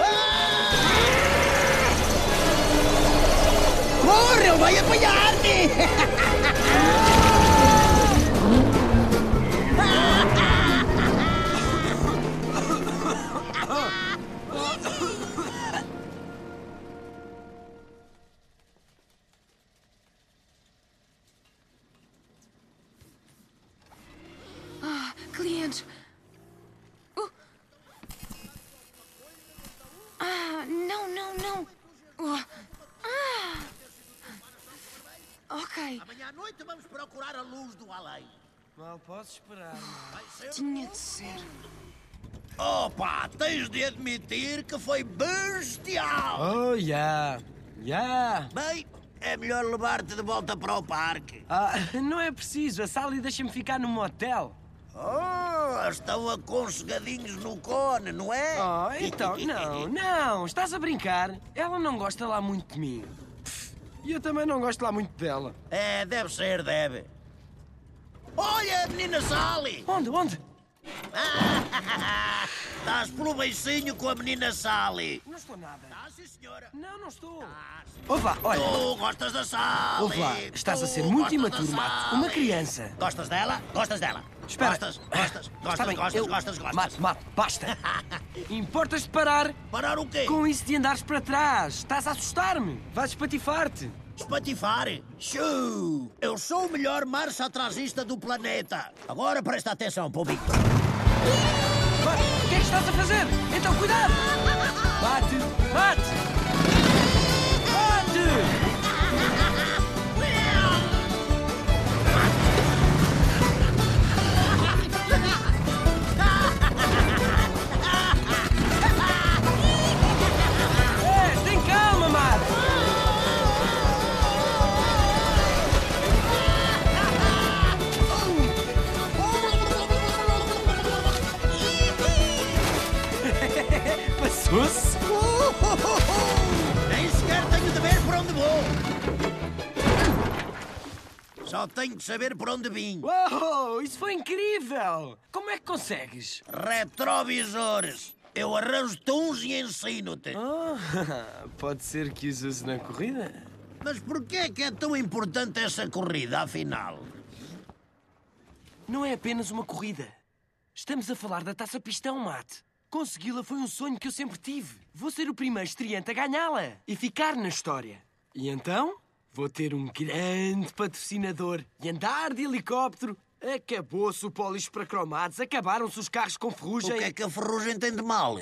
Corre, ele vai apanhar-te! Ah, clientes. Uh. Ah, não, não, não. Uh. Ah. Ok. Amanhã à noite vamos procurar a luz do além. Mal posso esperar. Tinha de ser. Opa, tens de admitir que foi bestial! Oh, já. Já. Bem, é melhor levar-te de volta para o parque. Ah, não é preciso. A Sally deixa-me ficar num motel. Oh, estão aconchegadinhos no cone, não é? Oh, então, não, não. Estás a brincar? Ela não gosta lá muito de mim. E eu também não gosto lá muito dela. É, deve ser, deve. Olha, a menina Sally! Onde, onde? Ah, estás pelo beicinho com a menina Sally. Não estou nada. Ah, sim, senhora. Não, não estou. Ouve olha. Tu gostas da Sally. Ouve lá, estás a ser Tu muito gostas imaturo, da Matt. Sally. Uma criança. Gostas dela? Gostas dela? Espera. Gostas, gostas, Está gostas, bem, gostas, eu... gostas, gostas. Matt, Matt, basta. Importas de parar? Parar o quê? Com isso de andares para trás. Estás a assustar-me. Vais espatifar-te. Espatifar? Shoo! Eu sou o melhor marcha atrasista do planeta. Agora presta atenção, público. O que é que estás a fazer? Então, cuidado! Bate! Bate! Bate! É, tem calma, Matt! Passou-se? Nem sequer tenho de ver por onde vou. Só tenho de saber por onde vim. Uou, isso foi incrível! Como é que consegues? Retrovisores. Eu arranjo-te uns e ensino-te. Oh, pode ser que os use na corrida? Mas porquê é que é tão importante essa corrida, afinal? Não é apenas uma corrida. Estamos a falar da Taça Pistão, Matt. Consegui-la foi um sonho que eu sempre tive. Vou ser o primeiro estreante a ganhá-la e ficar na história. E então, vou ter um grande patrocinador e andar de helicóptero. Acabou-se o pólish para cromados, acabaram-se os carros com ferrugem. O que é que a ferrugem tem de mal?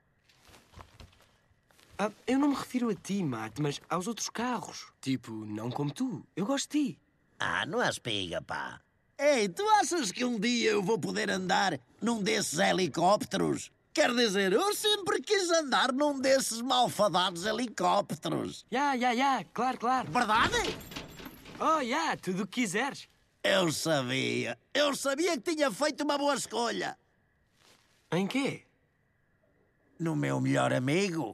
Ah, eu não me refiro a ti, Matt, mas aos outros carros. Tipo, não como tu. Eu gosto de ti. Ah, não é espiga, pá. Ei, tu achas que um dia eu vou poder andar num desses helicópteros? Quer dizer, eu sempre quis andar num desses malfadados helicópteros. Ya, ya, ya, claro, claro. Verdade? Oh, ya, yeah, tudo o que quiseres. Eu sabia. Eu sabia que tinha feito uma boa escolha. Em quê? No meu melhor amigo.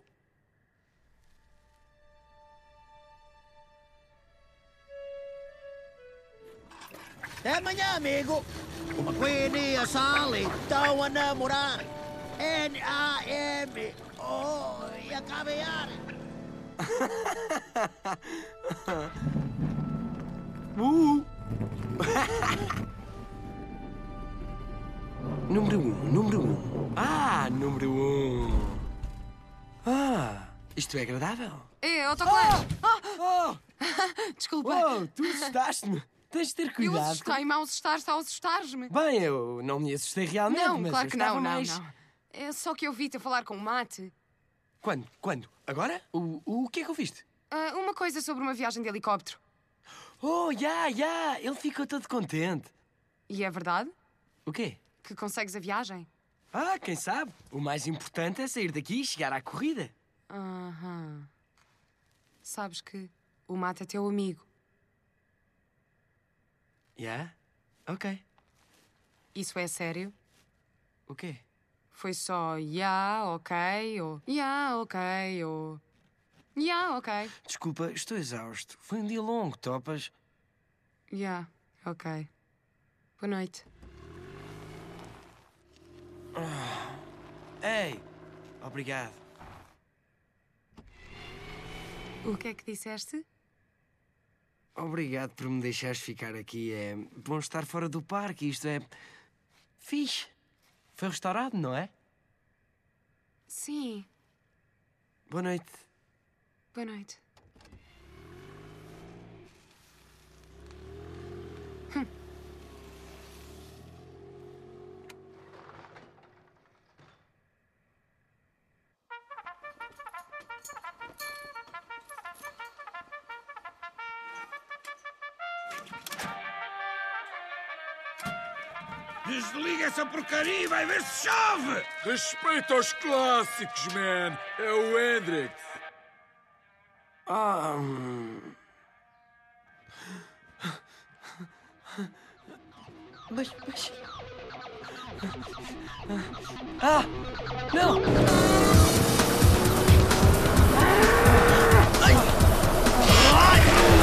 Até amanhã, amigo. O McQueen e a Sally estão a namorar. N A M O e a cabear. uh. Número um, número um. Ah, número um. Ah, isto é agradável. É, autocolantes. Oh! Oh! Desculpa. Oh, tu assustaste-me. Tens de ter cuidado. Eu assustei-me ao assustar-te ao assustar-me. Bem, eu não me assustei realmente, Não, mas claro eu que não, estava não, mais... não. É só que eu vi-te a falar com o Mate. Quando? Quando? Agora? O, o, o que é que ouviste? Uh, uma coisa sobre uma viagem de helicóptero. Oh, já, yeah, já. Yeah. Ele ficou todo contente. E é verdade? O quê? Que consegues a viagem? Ah, quem sabe? O mais importante é sair daqui e chegar à corrida. Aham. Sabes que o Matt é teu amigo. Yeah? Ok. Isso é sério? O quê? Foi só yeah, ok, ou yeah, ok, ou yeah, ok. Desculpa, estou exausto. Foi um dia longo, topas? Yeah, ok. Boa noite. Oh. Ei, obrigado. O que é que disseste? Obrigado por me deixares ficar aqui. É bom estar fora do parque. Isto é fixe. Foi restaurado, não é? Sim. Boa noite. Boa noite. Hum. Desliga essa porcaria e vai ver se chove! Respeita aos clássicos, man. É o Hendrix. Ah. hum. Mas, mas... Ah! Não! Ai! Ai!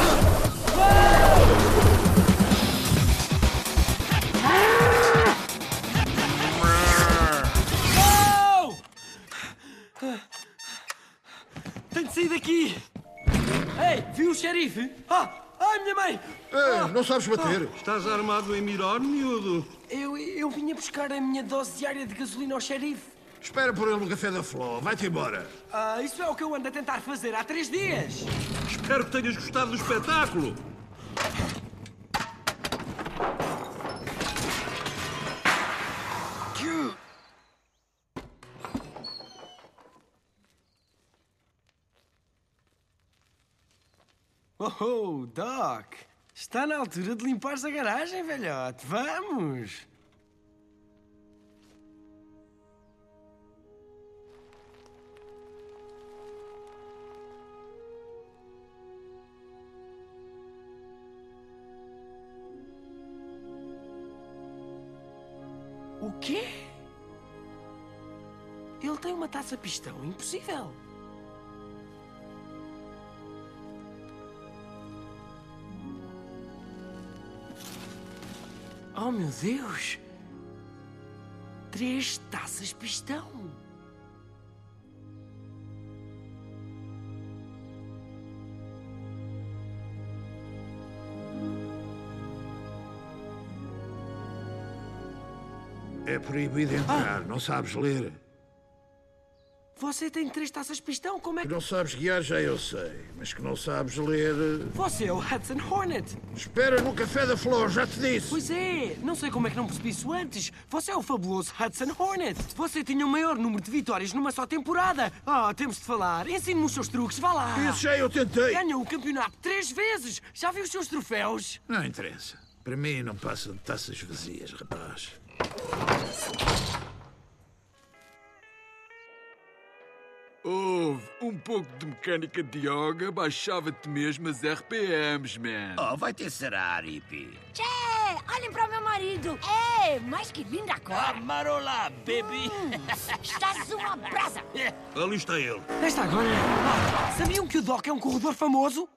Tenho de sair daqui! Ei, viu o xerife? Ah! Ai, minha mãe! É, ah, não sabes bater. Ah. Estás armado em Mirón, miúdo? Eu, eu vinha buscar a minha dose diária de gasolina ao xerife. Espera por ele no café da Flor. Vai-te embora. Ah, isso é o que eu ando a tentar fazer há três dias. Espero que tenhas gostado do espetáculo. Oh, Doc! Está na altura de limpares a garagem, velhote. Vamos! O quê? Ele tem uma taça pistão. Impossível! Oh, meu Deus! Três taças pistão! É proibido entrar, ah. Não sabes ler. Você tem três taças pistão, como é que... Que não sabes guiar, já eu sei, mas que não sabes ler... Você é o Hudson Hornet. Espera no café da Flor, já te disse. Pois é, não sei como é que não percebi isso antes. Você é o fabuloso Hudson Hornet. Você tinha o maior número de vitórias numa só temporada. Ah, oh, temos de falar. Ensine-me os seus truques, vá lá. Isso já eu tentei. Ganhou o campeonato três vezes. Já viu os seus troféus? Não interessa. Para mim não passam de taças vazias, rapaz. Ouve, um pouco de mecânica de yoga baixava-te mesmo as R P Ms, man. Oh, vai ter será, Hippie. Tchê, olhem para o meu marido. É, mas que linda cor. Ah, marola, baby. Hum, estás uma brasa. Ali está ele. Esta agora. Ah, sabiam que o Doc é um corredor famoso?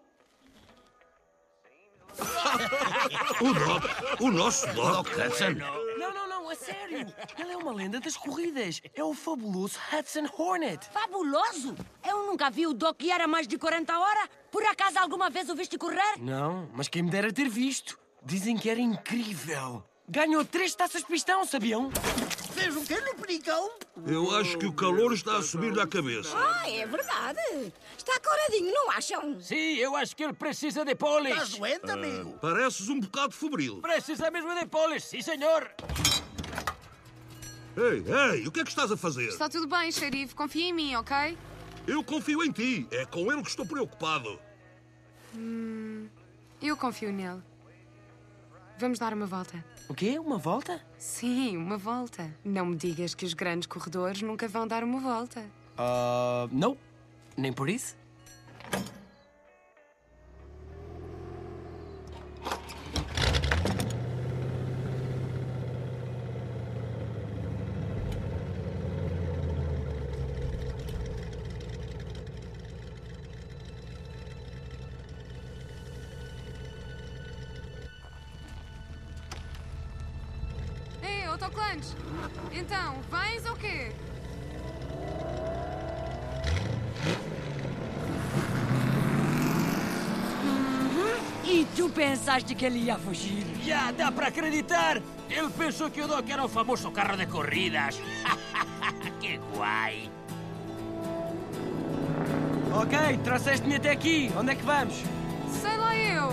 O Doc? O nosso Doc? Doc Hudson? Não, não, não, a sério. Ele é uma lenda das corridas. É o fabuloso Hudson Hornet. Fabuloso? Eu nunca vi o Doc guiar a mais de quarenta horas. Por acaso alguma vez o viste correr? Não, mas quem me dera ter visto. Dizem que era incrível. Ganhou três taças de pistão, sabiam? Fez o quê no pericão? Eu acho que o calor está a subir-lhe à cabeça. Ah, é verdade. Está coradinho, não acham? Sim, eu acho que ele precisa de polis. Estás doente, amigo? Uh, pareces um bocado febril. Precisa mesmo de polis, sim, senhor. Ei, ei, o que é que estás a fazer? Está tudo bem, xerife. Confia em mim, ok? Eu confio em ti. É com ele que estou preocupado. Hum, eu confio nele. Vamos dar uma volta. O quê? Uma volta? Sim, uma volta. Não me digas que os grandes corredores nunca vão dar uma volta. Ah, uh, não. Nem por isso. Autoclantes, então, vens ou quê? Uhum. E tu pensaste que ele ia fugir? Já dá para acreditar! Ele pensou que o Doc era o famoso carro de corridas. Que guai! Ok, trouxeste-me até aqui. Onde é que vamos? Sei lá eu.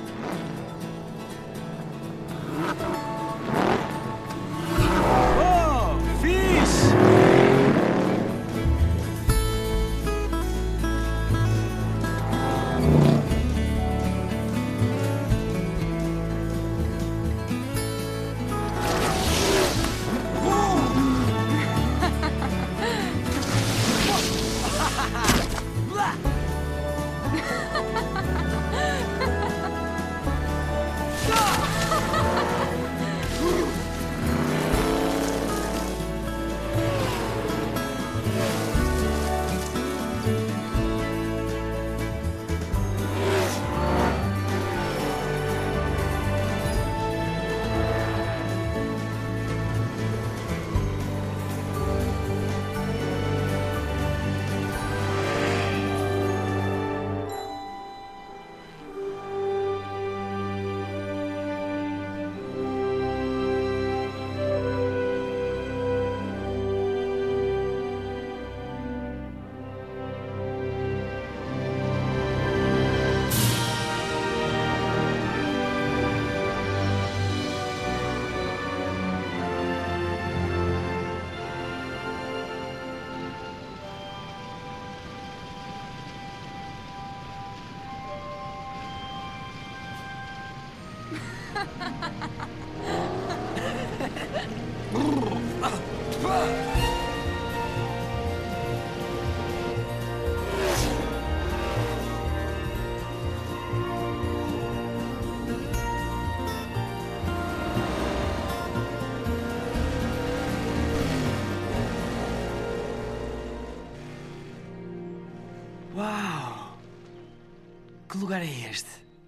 Uau! Que lugar é este?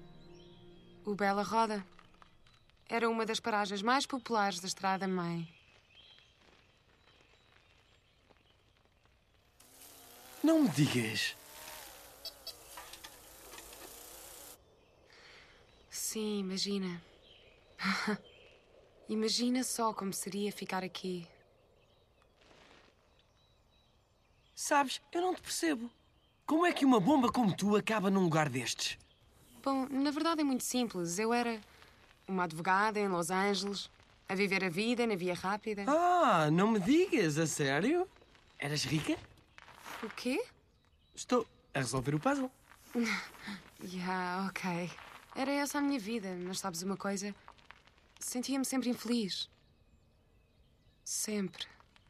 O Bela Roda. Era uma das paragens mais populares da Estrada Mãe. Não me digas. Sim, imagina. Imagina só como seria ficar aqui. Sabes, eu não te percebo. Como é que uma bomba como tu acaba num lugar destes? Bom, na verdade é muito simples. Eu era uma advogada em Los Angeles, a viver a vida na via rápida. Ah, não me digas, a sério? Eras rica? O quê? Estou a resolver o puzzle. Yeah, ok. Era essa a minha vida, mas sabes uma coisa? Sentia-me sempre infeliz. Sempre.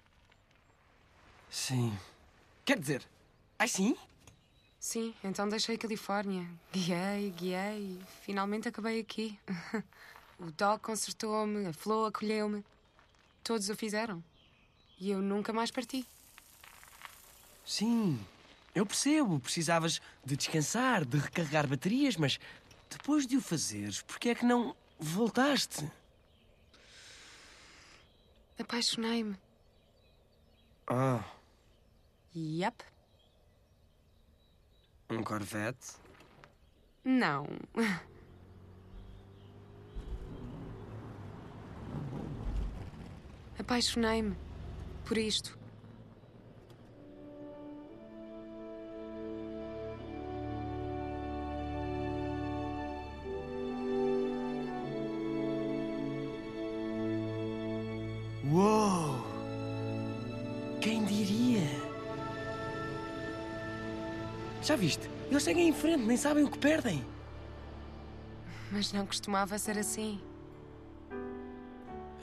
Sim. Quer dizer, ai sim? Sim, então deixei a Califórnia. Guiei, guiei e finalmente acabei aqui. O Doc consertou-me, a Flo acolheu-me. Todos o fizeram. E eu nunca mais parti. Sim, eu percebo. Precisavas de descansar, de recarregar baterias, mas depois de o fazeres, por que é que não voltaste? Apaixonei-me. Ah. Yep. Um Corvette? Não. Apaixonei-me por isto. Uou! Quem diria? Já viste? Eles seguem em frente, nem sabem o que perdem. Mas não costumava ser assim.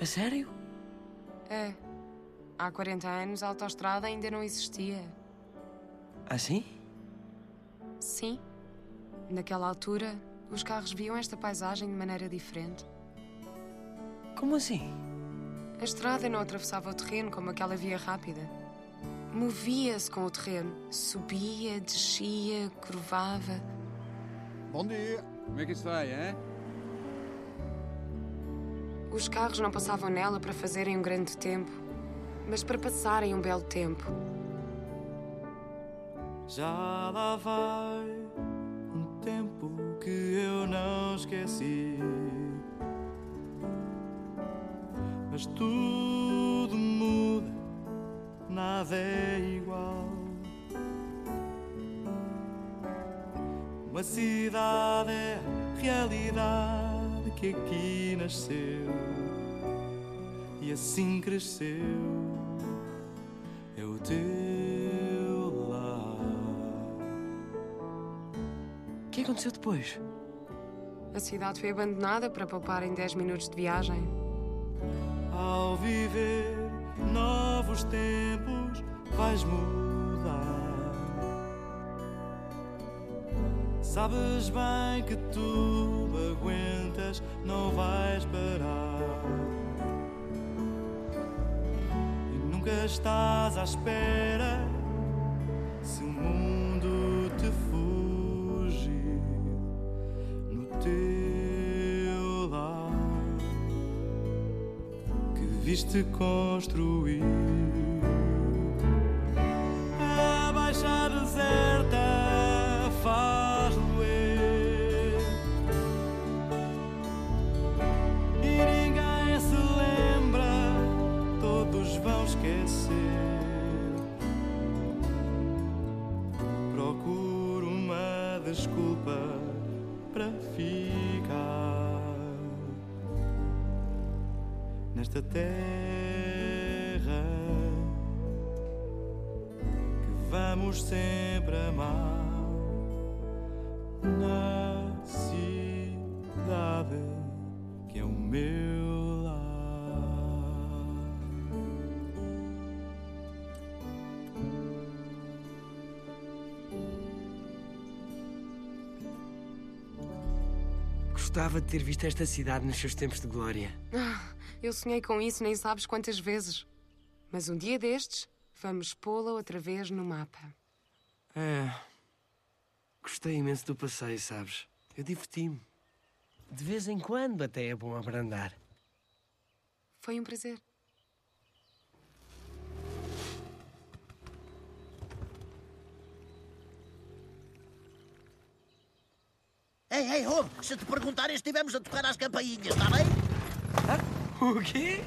A sério? É. Há quarenta anos a autoestrada ainda não existia. Assim? Sim. Naquela altura, os carros viam esta paisagem de maneira diferente. Como assim? A estrada não atravessava o terreno como aquela via rápida. Movia-se com o terreno. Subia, descia, curvava. Bom dia. Como é que isso vai, hein? Os carros não passavam nela para fazerem um grande tempo, mas para passarem um belo tempo. Já lá vai um tempo que eu não esqueci, mas tudo muda, nada é igual. Uma cidade é a realidade que aqui nasceu e assim cresceu. É o teu lar. O que aconteceu depois? A cidade foi abandonada para pouparem dez minutos de viagem. Ao viver novos tempos, vais mudar. Sabes bem que tu aguentas, não vais parar. E nunca estás à espera se o mundo te fugir no teu lar que viste construir. A baixa deserta faz doer e ninguém se lembra, todos vão esquecer. Procuro uma desculpa para ficar nesta terra que vamos sempre amar. Na cidade que é o meu lar. Gostava de ter visto esta cidade nos seus tempos de glória. Ah, eu sonhei com isso nem sabes quantas vezes. Mas um dia destes, vamos pô-la outra vez no mapa. É... Gostei imenso do passeio, sabes? Eu diverti-me. De vez em quando até é bom abrandar. Foi um prazer. Ei, ei, ouve, se te perguntarem, estivemos a tocar às campainhas, está bem? Ah, o quê?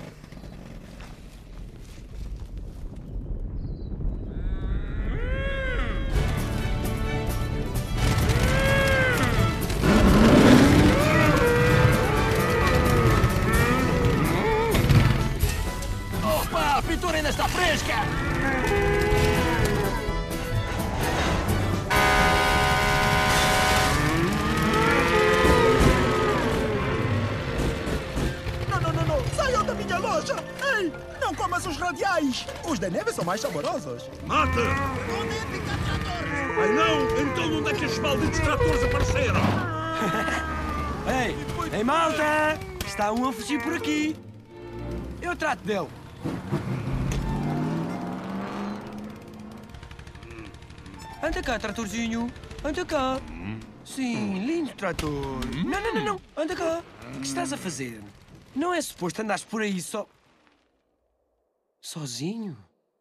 Opa, a pintura ainda está fresca! Não, não, não, não! Saiam da minha loja! Ei, não comas os radiais! Os da neve são mais saborosos! Mata! Onde é picar tratores? Ai não! Então onde é que estes malditos tratores apareceram? Ei, ei malta! Está um a fugir por aqui! Eu trato dele! Anda cá, tratorzinho! Anda cá! Sim, lindo trator! Não, não, não, não! Anda cá! O que estás a fazer? Não é suposto andares por aí só... sozinho?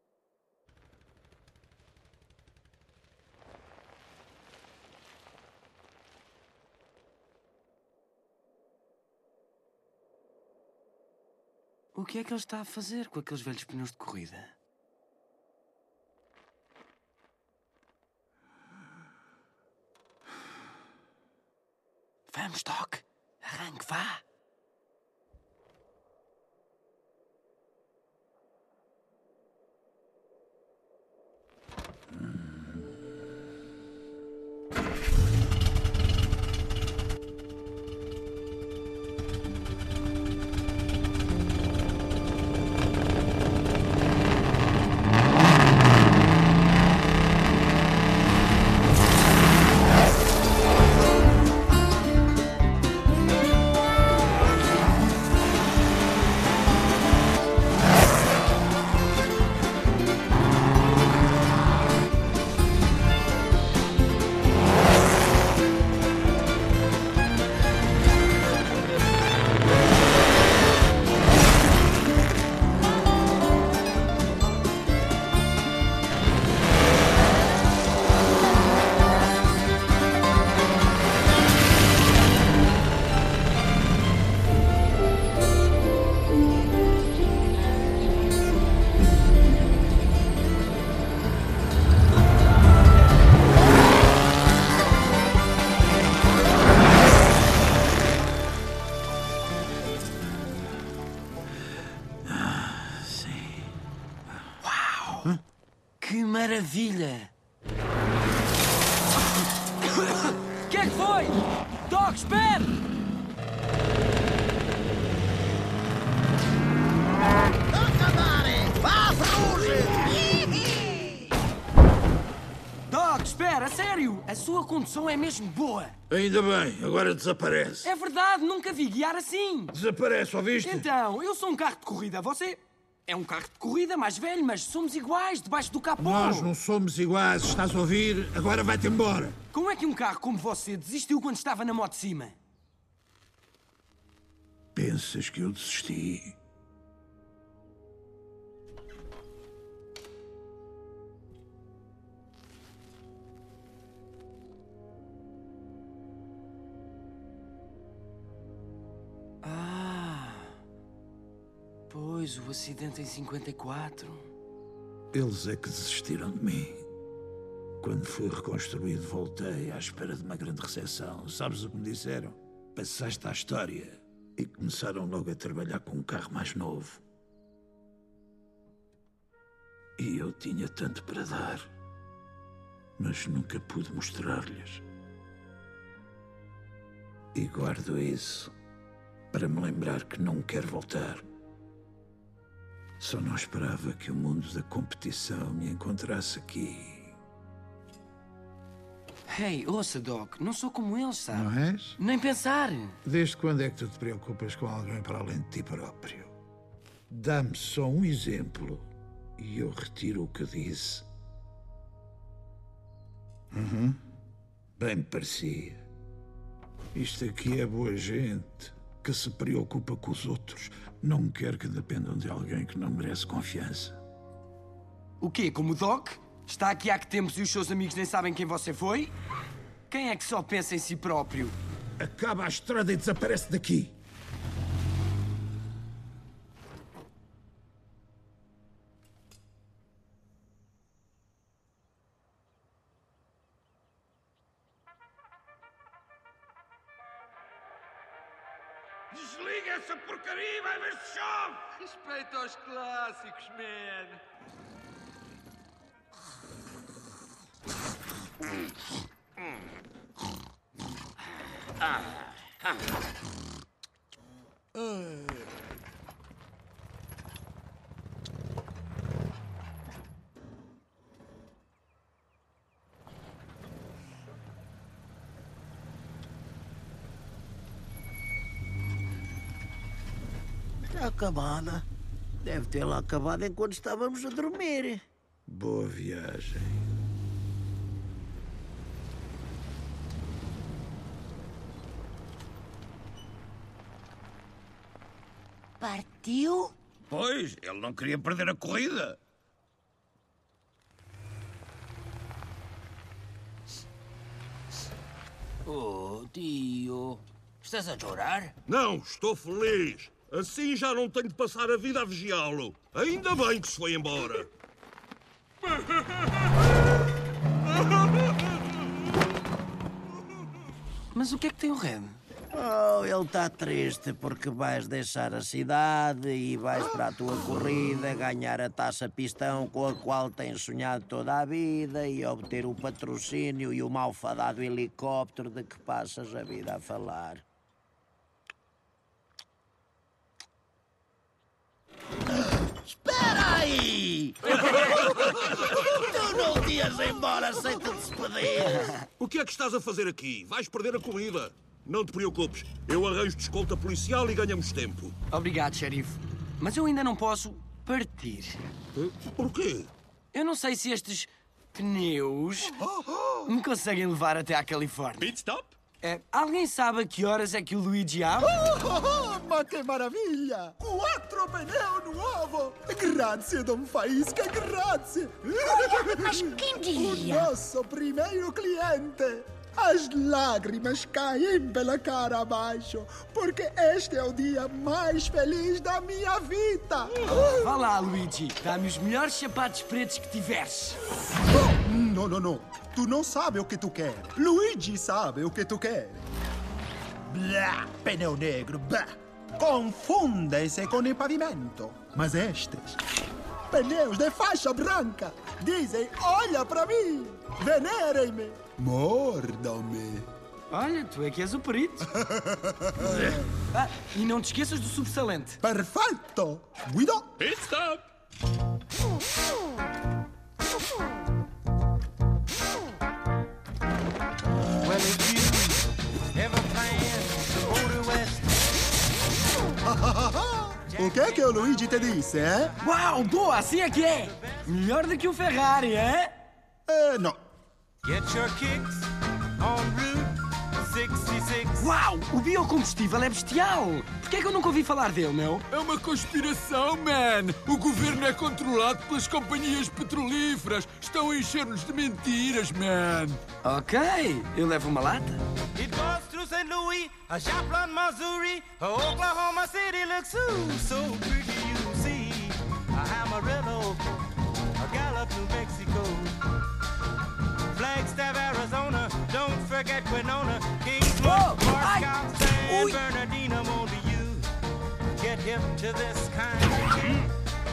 O que é que ele está a fazer com aqueles velhos pneus de corrida? Vamos, Doc. Arranque, vá. Hã? Que maravilha! O que é que foi? Doc, espere! Vá, ferrugem! Doc, espera, a sério! A sua condução é mesmo boa! Ainda bem, agora desaparece. É verdade, nunca vi guiar assim! Desaparece, ouviste? Então, eu sou um carro de corrida, você é um carro de corrida mais velho, mas somos iguais, debaixo do capô! Nós não somos iguais, estás a ouvir? Agora vai-te embora. Como é que um carro como você desistiu quando estava na moto de cima? Pensas que eu desisti? Pois, o acidente em cinquenta e quatro. Eles é que desistiram de mim. Quando fui reconstruído, voltei à espera de uma grande recepção. Sabes o que me disseram? Passaste à história. E começaram logo a trabalhar com um carro mais novo. E eu tinha tanto para dar. Mas nunca pude mostrar-lhes. E guardo isso para me lembrar que não quero voltar. Só não esperava que o mundo da competição me encontrasse aqui. Hey, ouça, Doc, não sou como eles, sabe? Não és? Nem pensar. Desde quando é que tu te preocupas com alguém para além de ti próprio? Dá-me só um exemplo e eu retiro o que disse. Uhum. Bem me parecia. Isto aqui é boa gente que se preocupa com os outros. Não quer que dependam de alguém que não merece confiança. O quê? Como o Doc? Está aqui há que tempos e os seus amigos nem sabem quem você foi? Quem é que só pensa em si próprio? Acaba a estrada e desaparece daqui. Desliga essa porcaria e vai ver se chove! Respeito aos clássicos, man. Ah, ah. Está acabada. Deve ter lá acabado enquanto estávamos a dormir. Boa viagem. Partiu? Pois, ele não queria perder a corrida. Oh, tio. Estás a chorar? Não, estou feliz. Assim já não tenho de passar a vida a vigiá-lo. Ainda bem que se foi embora. Mas o que é que tem o Red? Oh, ele está triste porque vais deixar a cidade e vais para a tua corrida ganhar a taça pistão com a qual tens sonhado toda a vida e obter o patrocínio e o malfadado helicóptero de que passas a vida a falar. Espera aí! Tu não te ias embora sem te despedir! O que é que estás a fazer aqui? Vais perder a corrida. Não te preocupes, eu arranjo de escolta policial e ganhamos tempo. Obrigado, xerife. Mas eu ainda não posso partir. Porquê? Eu não sei se estes pneus me conseguem levar até à Califórnia. Pit stop? É, alguém sabe a que horas é que o Luigi abre? Oh, oh, oh, ma che meraviglia! Quattro pneu nuovo! Grazie, Don Faísca, grazie! Mas quem diria? O nosso primeiro cliente! As lágrimas caem pela cara abaixo, porque este é o dia mais feliz da minha vida! Vá lá, Luigi. Dá-me os melhores sapatos pretos que tiveres. Oh, não, não, não. Tu não sabes o que tu queres. Luigi sabe o que tu queres. Blá, pneu negro, blá. Confundem-se com o pavimento. Mas estes Pneus de faixa branca. Dizem, olha para mim. Venerem-me. Mordam-me. Olha, tu é que és o perito. Ah, e não te esqueças do subsalente. Perfeito. Guido. Pit stop. Well, if you ever plan to go to West. O que é que o Luigi te disse, hein? Uau, boa, assim é que é. Melhor do que o Ferrari, hein? É, não. Get your kicks on Route sessenta e seis. Uau, o biocombustível é bestial. Por que é que eu nunca ouvi falar dele, meu? É uma conspiração, man! O governo é controlado pelas companhias petrolíferas. Estão a encher-nos de mentiras, man! Ok, eu levo uma lata. It goes through Saint Louis, a Joplin, Missouri, a Oklahoma City looks so, so pretty, you see. A Amarillo, a Gallup, New Mexico, Flagstaff, Arizona, don't forget Winona, Kingswood, Moscow, San Bernardino, only you get hip to this kind of thing.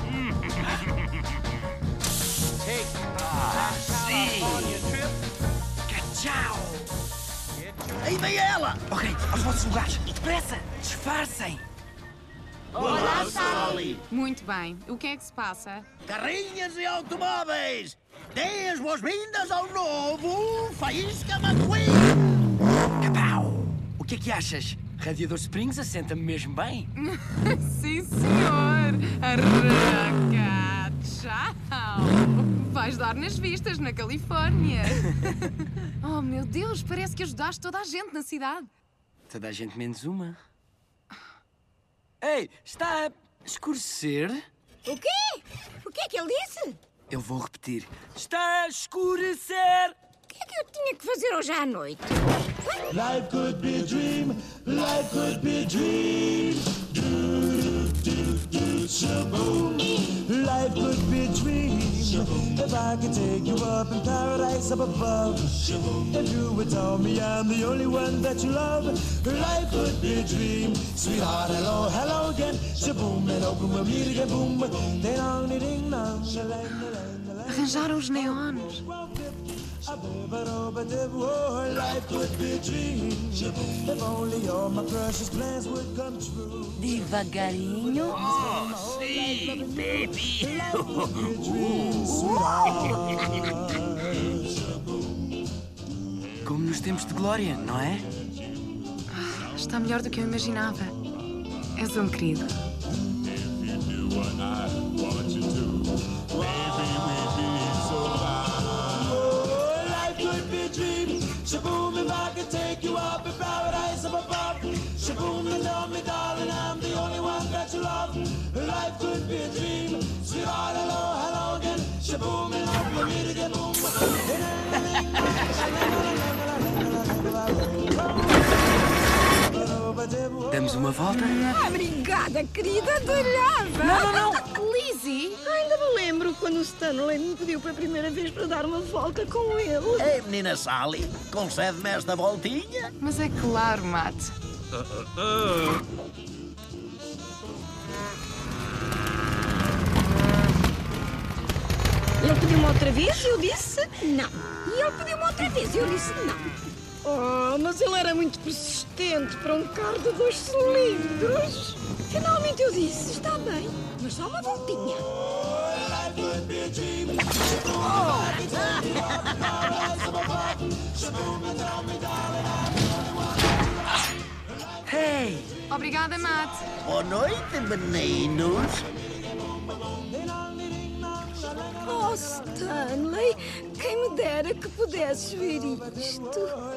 Take that California trip. Tchau! Aí vem ela! Ok, aos vossos lugares. Depressa! Disfarcem! Olá, Sally! Muito bem. O que é que se passa? Carrinhas e automóveis! Deem as boas-vindas ao novo Faísca McQueen! Capau! O que é que achas? Radiador Springs assenta-me mesmo bem? Sim, senhor! Arranca! Tchau! Vais dar nas vistas na Califórnia! Oh, meu Deus! Parece que ajudaste toda a gente na cidade! Toda a gente menos uma. Ei, está a escurecer? O quê? O que é que ele disse? Eu vou repetir. Está a escurecer! O que é que eu tinha que fazer hoje à noite? Life could be a dream, life could be a dream. Do, do, do, shaboom. Life could be a dream. If I could take you up in paradise up above. If you would tell me I'm the only one that you love. Life could be a dream. Sweetheart, hello, hello again. Shaboom, and open we'll meet again. Boom, ding dong, ding dong. Arranjaram os neons. Life could be a dream. If only all my precious plans would come true. Devagarinho. Oh, sim, baby. Como nos tempos de glória, não é? Ah, está melhor do que eu imaginava. És um querido. Shaboom, if I could take you up in paradise up above. Shaboom, and tell me, darling, I'm the only one that you love. Life could be a dream. Sweetheart, hello, hello again. Shaboom, and hope we'll meet again. Boom. Damos uma volta? Obrigada, querida, adorava! Não, não, não! Lizzie! Ainda me lembro quando o Stanley me pediu pela primeira vez para dar uma volta com ele. Ei, menina Sally, concede-me esta voltinha? Mas é claro, Matt. Uh, uh, uh. Ele pediu-me outra vez e eu disse não. E ele pediu-me outra vez e eu disse não. Oh, mas ele era muito persistente para um carro de dois cilindros. Finalmente eu disse, está bem, mas só uma voltinha. Hey! Obrigada, Matt. Boa noite, meninos. Oh, Stanley, quem me dera que pudesses ver isto.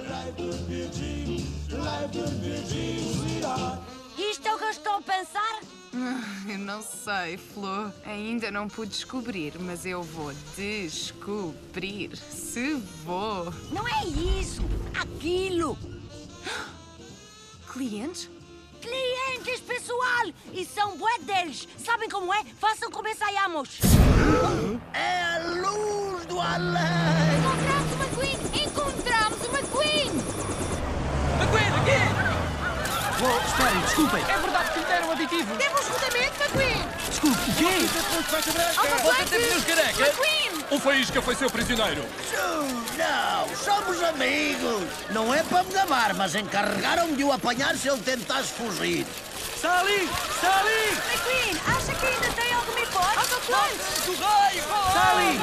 Isto é o que eu estou a pensar? Eu não sei, Flo. Ainda não pude descobrir, mas eu vou descobrir se vou. Não é isso, aquilo. Clientes? Clientes, pessoal! E são bué deles. Sabem como é? Façam como ensaiamos. É a luz do além! Encontramos o McQueen! Encontramos o McQueen! McQueen, aqui! Oh, esperem, desculpem. É verdade que lhe deram aditivo. Temos rodamento, McQueen! Desculpem. O quê? Você tem pneus carecas? McQueen! O Faísca foi seu prisioneiro. Não, somos amigos. Não é para me gabar, mas encarregaram-me de o apanhar se ele tentasse fugir. Sally! Sally! McQueen, acha que ainda tem alguma hipótese? Autocolantes! Do raio! Sally!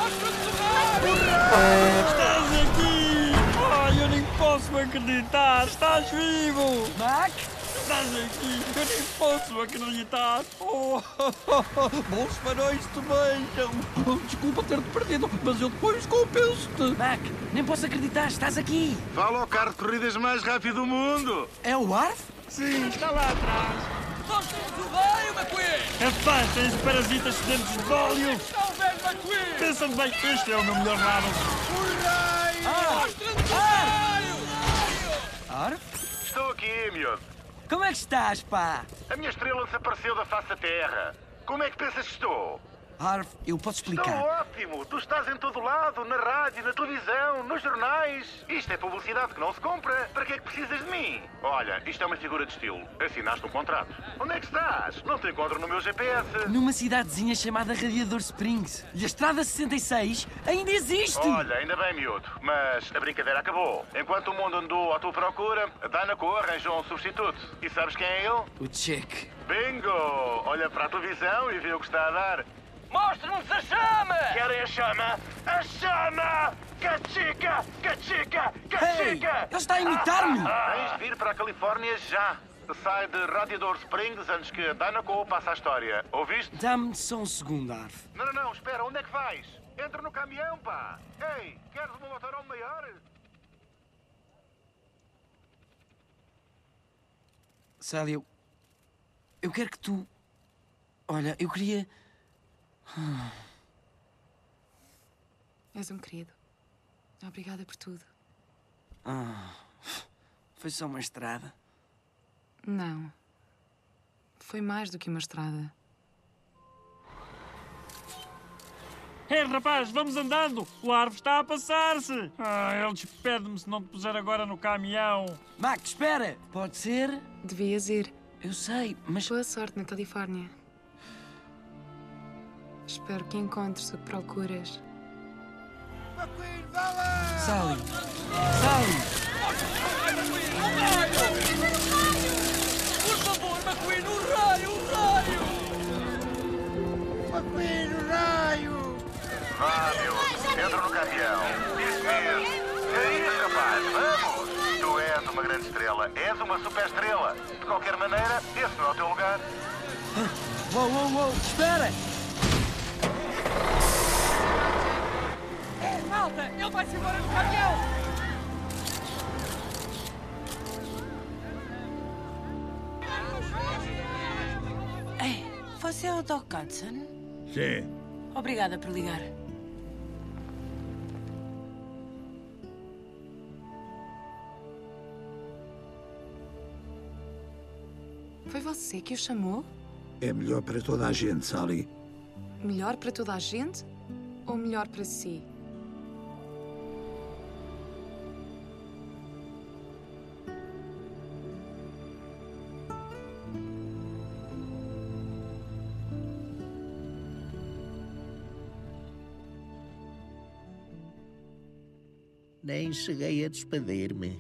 Estás aqui! Ai, eu nem posso acreditar! Estás vivo! Mac? Estás aqui! Eu nem posso acreditar! Oh, bons faróis te beijam! Desculpa ter-te perdido, mas eu depois compenso-te! Mac, nem posso acreditar, estás aqui! Fala ao carro de corridas mais rápido do mundo! É o Arf? Sim, está lá atrás! Nós temos o raio, McQueen! Rapaz, tens parasitas sedentos de óleo! Está o velho McQueen! Pensa-me bem, este é o meu melhor lado! O raio! Ah! Mostra-nos o raio! Arf? Estou aqui, miúdo. Como é que estás, pá? A minha estrela desapareceu da face da Terra. Como é que pensas que estou? Arf, eu posso Estou explicar. ótimo! Tu estás em todo lado, na rádio, na televisão, nos jornais. Isto é publicidade que não se compra. Para que é que precisas de mim? Olha, isto é uma figura de estilo. Assinaste um contrato. Onde é que estás? Não te encontro no meu G P S. Numa cidadezinha chamada Radiador Springs. E a Estrada sessenta e seis ainda existe! Olha, ainda bem, miúdo. Mas a brincadeira acabou. Enquanto o mundo andou à tua procura, a Danaco arranjou um substituto. E sabes quem é ele? O Check. Bingo! Olha para a televisão e vê o que está a dar. Mostra-nos a chama! Querem a chama? A chama! Cachica! Cachica! Cachica! Ele está a imitar-me! Tens de vir para a Califórnia já. Sai de Radiador Springs antes que a Danaco passe a história. Ouviste? Dá-me só um segundo, Arf. Não, não, não. Espera. Onde é que vais? Entra no caminhão, pá. Ei, queres uma motorhome maior? Sally, eu... Eu quero que tu... Olha, eu queria... És um querido. Obrigada por tudo. Ah, foi só uma estrada. Não. Foi mais do que uma estrada. É, rapaz, vamos andando. O Arvo está a passar-se. Ah, ele despede-me se não te puser agora no caminhão. Mac, espera! Pode ser? Devias ir. Eu sei, mas... Boa sorte na Califórnia. Espero que encontres o que procuras. Sally! Sally! Por favor, McQueen, o raio, o raio! McQueen, o raio! Vá, miúdo. Entra no caminhão. Isso mesmo. É isso, rapaz. Vamos. Tu és uma grande estrela. És uma super estrela. De qualquer maneira, esse não é o teu lugar. Uou, uou, uou! Espera! Malta, ele vai-se embora no caminhão! Ei, você é o Doc Hudson? Sim. Obrigada por ligar. Foi você que o chamou? É melhor para toda a gente, Sally. Melhor para toda a gente ou melhor para si? Nem cheguei a despedir-me.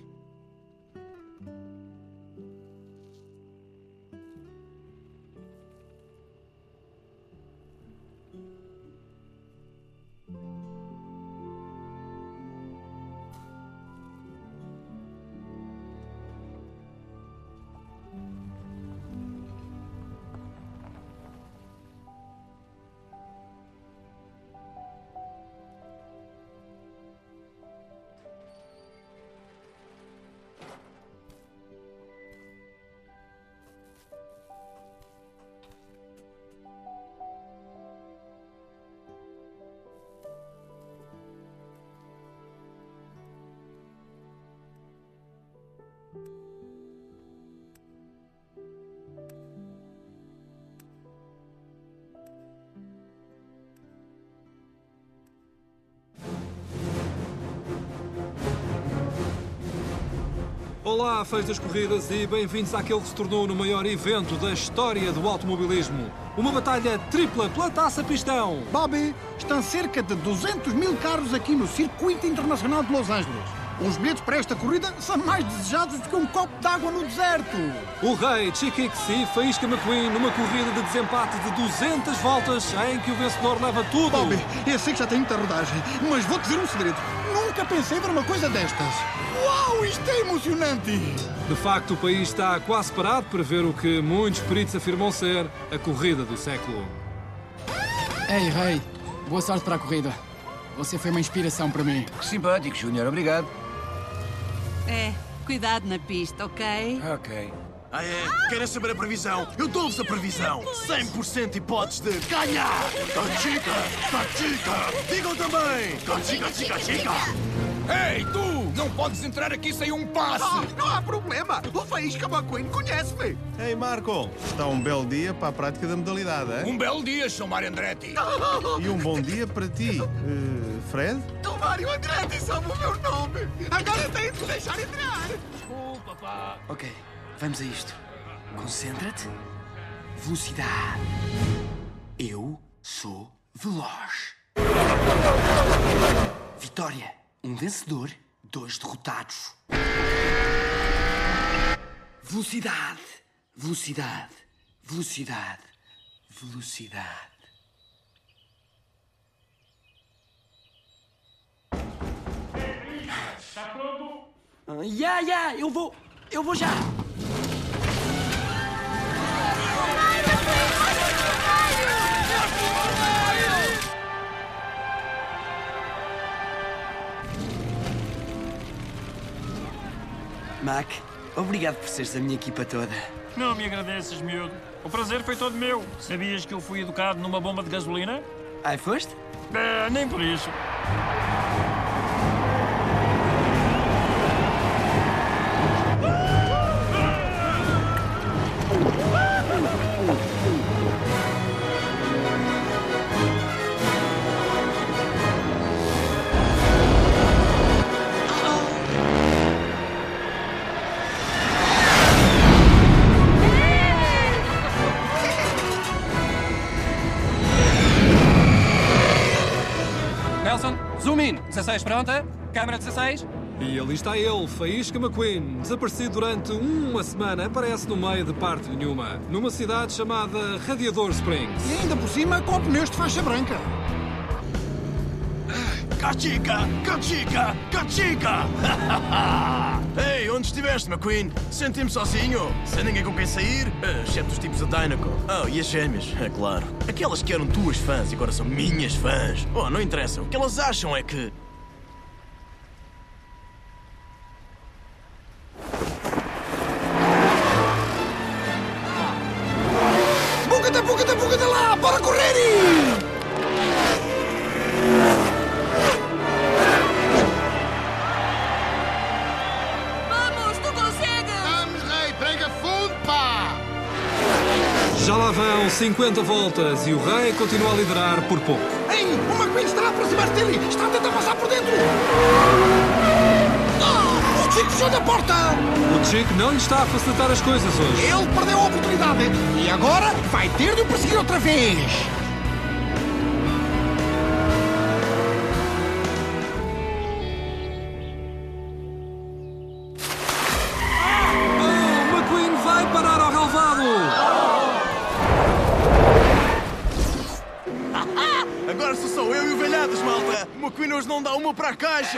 Olá, fãs das corridas, e bem-vindos àquele que se tornou no maior evento da história do automobilismo. Uma batalha tripla pela Taça Pistão. Bobby, estão cerca de duzentos mil carros aqui no Circuito Internacional de Los Angeles. Os bilhetes para esta corrida são mais desejados do que um copo de água no deserto. O rei Chick Hicks e Faísca McQueen numa corrida de desempate de duzentas voltas em que o vencedor leva tudo. Bobby, eu sei que já tem muita rodagem, mas vou-te dizer um segredo. Nunca pensei ver uma coisa destas. Uau, isto é emocionante! De facto, o país está quase parado para ver o que muitos peritos afirmam ser a corrida do século. Ei, rei, boa sorte para a corrida. Você foi uma inspiração para mim. Que simpático, Júnior. Obrigado. É, cuidado na pista, ok? Ok. Ah, é? Querem saber a previsão? Eu dou-vos a previsão. cem por cento hipótese de ganhar. Cachica, cachica. Digam também. Cachica, chica, chica. Ei, tu! Não podes entrar aqui sem um passe! Oh, não há problema! O Faísca McQueen conhece-me! Ei, Marco, está um belo dia para a prática da modalidade, é? Um belo dia, Sr. Mário Andretti! E um bom dia para ti, uh, Fred? O Mário Andretti sabe o meu nome! Agora tem de me deixar entrar! Desculpa, pá! Ok, vamos a isto. Concentra-te. Velocidade. Eu sou veloz. Vitória. Um vencedor, dois derrotados. Velocidade, velocidade, velocidade, velocidade. Está pronto? Ah, já, já, eu vou, eu vou já. Mac, obrigado por seres a minha equipa toda. Não me agradeces, miúdo. O prazer foi todo meu. Sabias que eu fui educado numa bomba de gasolina? Ai, foste? É, nem por isso. Zoom in. dezasseis pronta? Câmara dezasseis? E ali está ele, Faísca McQueen, desaparecido durante uma semana, aparece no meio de parte nenhuma, numa cidade chamada Radiador Springs. E ainda por cima com pneus de faixa branca. Cachica, cachica, cachica! Ei, onde estiveste, McQueen? Senti-me sozinho, sem ninguém com quem sair, exceto os tipos da Dynaco. Oh, e as gêmeas, é claro. Aquelas que eram tuas fãs e agora são minhas fãs. Oh, não interessa. O que elas acham é que... Buga-te, buga-te, buga-te lá! Bora correr! Já lá vão cinquenta voltas e o rei continua a liderar por pouco. Ei, o McQueen está a aproximar-se dele! Está a tentar passar por dentro! Oh, o Chico fechou da porta! O Chico não lhe está a facilitar as coisas hoje. Ele perdeu a oportunidade e agora vai ter de o perseguir outra vez! Oh, McQueen vai parar ao relvado! Agora sou só eu e o velhadas, malta! O McQueen hoje não dá uma para a caixa!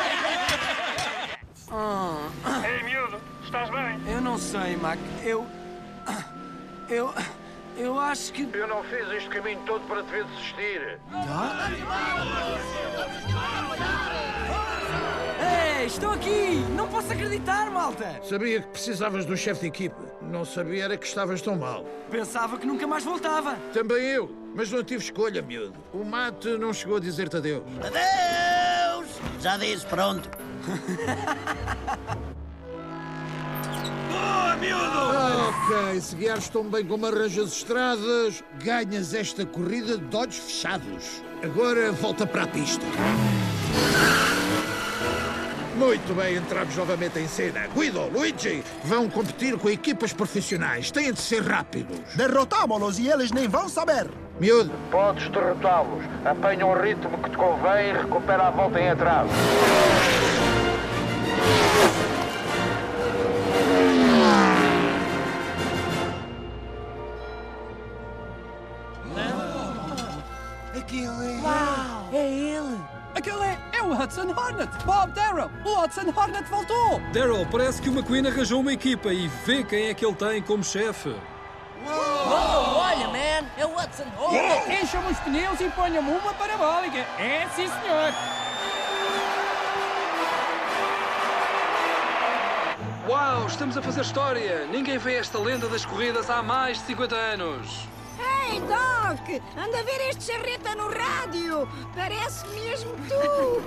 Ei, miúdo, estás bem? Eu não sei, Mac. Eu... Eu... Eu acho que... Eu não fiz este caminho todo para te ver desistir. Ei, estou aqui! Não posso acreditar, malta! Sabia que precisavas de um chefe de equipe. Não sabia era que estavas tão mal. Pensava que nunca mais voltava. Também eu, mas não tive escolha, miúdo. O mate não chegou a dizer-te adeus. Adeus! Já disse, pronto. Boa, miúdo! Ok, se guiares tão bem como arranjas estradas, ganhas esta corrida de olhos fechados. Agora volta para a pista. Muito bem, entramos novamente em cena. Guido, Luigi, vão competir com equipas profissionais. Têm de ser rápidos. Derrotámos-los e eles nem vão saber. Miúdo. Podes derrotá-los. Apanha o ritmo que te convém e recupera a volta em atraso. Aquilo é... Uau! É ele! Aquele é, é o Hudson Hornet! Bob Darrell! O Hudson Hornet voltou! Darrell, parece que o McQueen arranjou uma equipa e vê quem é que ele tem como chefe. Oh, olha, man! É o Hudson Hornet! Encham os pneus e ponham uma parabólica! É, sim, senhor! Uau, estamos a fazer história! Ninguém vê esta lenda das corridas há mais de cinquenta anos. Ei, Doc! Anda a ver este charreta no rádio! Parece mesmo tu!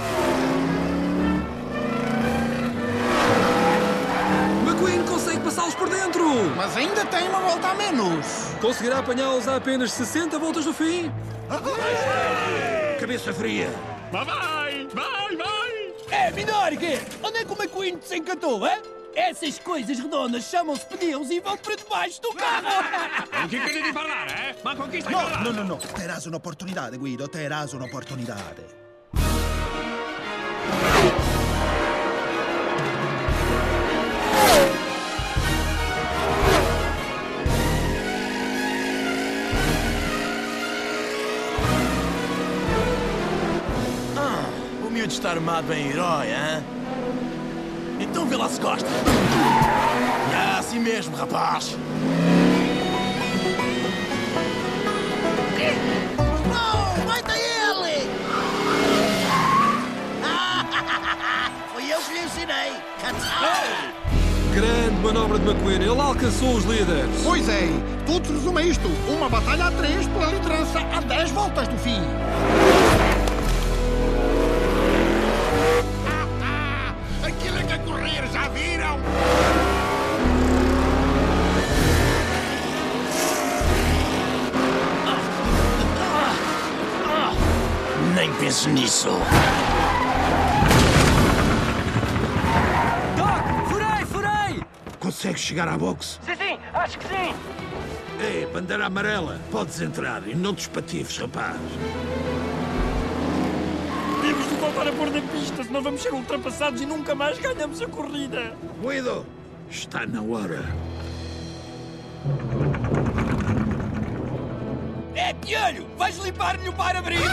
McQueen consegue passá-los por dentro! Mas ainda tem uma volta a menos! Conseguirá apanhá-los a apenas sessenta voltas do fim? Cabeça fria! Vai, vai, vai, vai! É, Minorque! Onde é que o McQueen se encantou, hein? Essas coisas redondas chamam-se pneus e vão para debaixo do carro! O que queres falar, eh? Ma con chi stai No, parlando? no, no, no. Terás un'opportunità, Guido. Terás un'opportunità. Ah, o miúdo está armado bem herói, hein? Então vê lá se gosta. É assim mesmo, rapaz. Não, mata ele! Foi eu que lhe ensinei. Grande manobra de McQueen. Ele alcançou os líderes. Pois é. Tudo se resume a isto. Uma batalha a três pela liderança a dez voltas do fim. Aquilo é que é correr, já viram? Nem penso nisso. Doc, furei, furei! Consegues chegar à boxe? Sim, sim, acho que sim! Ei, bandeira amarela, podes entrar e não te espatives, rapaz. Temos de voltar a pôr na pista, senão vamos ser ultrapassados e nunca mais ganhamos a corrida. Guido, está na hora. É, Piolho! Vais limpar-lhe o para-brisa?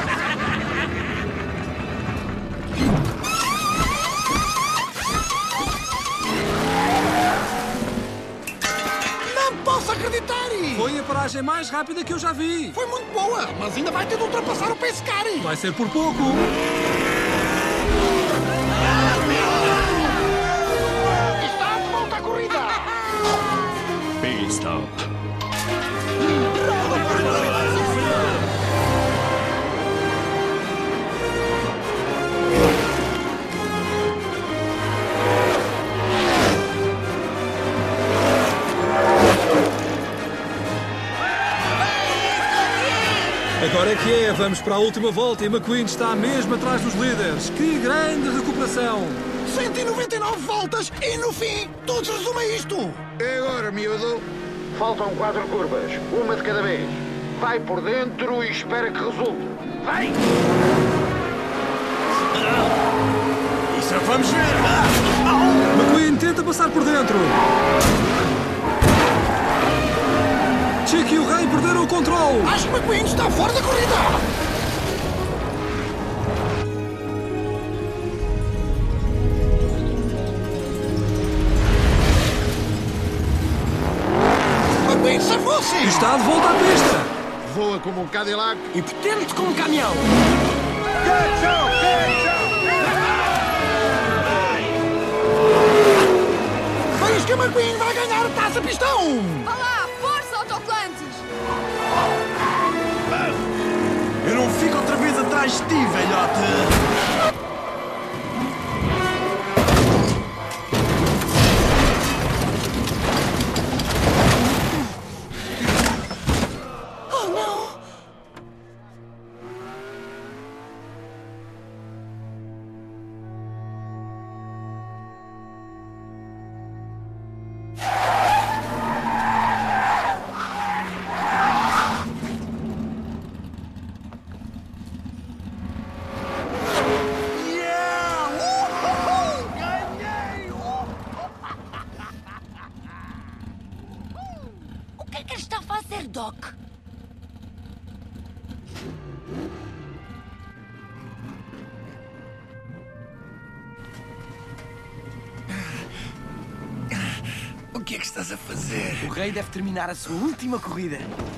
Não posso acreditar! Foi a paragem mais rápida que eu já vi. Foi muito boa, mas ainda vai ter de ultrapassar o Pescari. Vai ser por pouco. Está de volta à corrida! Pit stop. Agora é que é, vamos para a última volta e McQueen está mesmo atrás dos líderes. Que grande recuperação! cento e noventa e nove voltas e no fim, tudo se resume a isto. É agora, miúdo. Faltam quatro curvas, uma de cada vez. Vai por dentro e espera que resulte. Vai! Isso é que vamos ver. McQueen tenta passar por dentro. Chico e o Rei perderam o controle. Acho que McQueen está fora da corrida. McQueen safou-se. Está de volta à pista. Voa como um Cadillac e pretende como um caminhão. Vejo que a McQueen vai ganhar a taça pistão. Vá lá, força, autocolantes! Eu não fico outra vez atrás de ti, velhote. Oh, não! Doc. O que é que estás a fazer? O rei deve terminar a sua última corrida.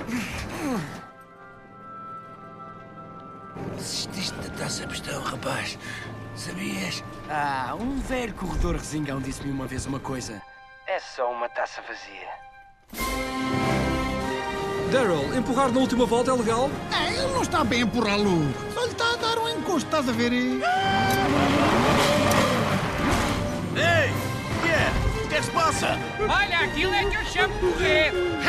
Desististe da taça pistão, rapaz. Sabias? Ah, um velho corredor resingão disse-me uma vez uma coisa. É só uma taça vazia. Daryl, empurrar na última volta é legal? É, ele não está bem a empurrá-lo. Só lhe está a dar um encosto, estás a ver? Ei! O que é? O que é que se passa? Olha, aquilo é que eu chamo de correr.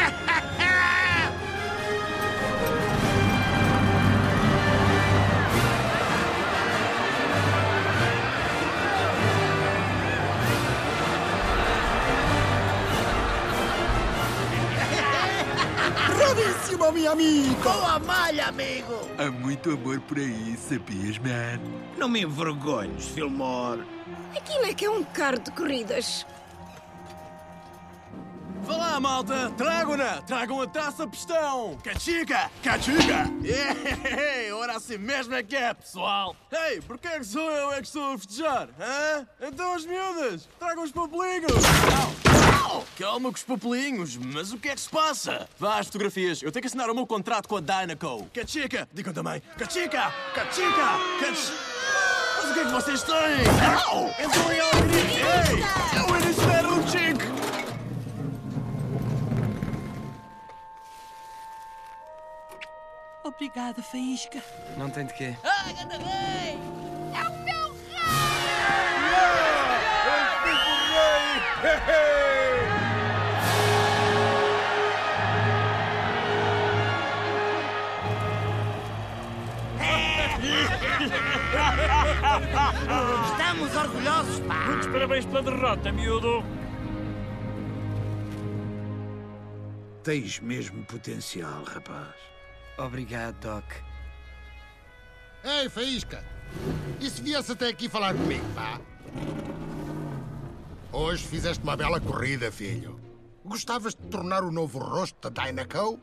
Bravíssimo, meu amigo! Boa malha, amigo! Há muito amor por aí, sabias, man? Não me envergonhes, Fillmore. Aquilo é que é um carro de corridas. Vá lá, malta! Tragam-na! Tragam a taça pistão! Cachica! Cachica! Yeah! Ora assim mesmo é que é, pessoal! Ei, porquê é que sou eu é que estou a festejar? Hã? Então as miúdas! Tragam os papelinhos! Au! Calma com os papelinhos, mas o que é que se passa? Vá às fotografias, eu tenho que assinar o meu contrato com a Dynaco. Cachica! Digam também! Cachica! Cachica! Cachica! Mas o que é que vocês têm? Au! Então é o grito! Ei! É o início da um chico! Obrigada, Faísca. Não tem de quê. Ah, ganda rei! É o meu Estamos orgulhosos, pá! Muitos parabéns pela derrota, miúdo. Tens mesmo potencial, rapaz. Obrigado, Doc. Ei, Faísca! E se viesse até aqui falar comigo, pá? Hoje fizeste uma bela corrida, filho. Gostavas de tornar o novo rosto da Dynaco?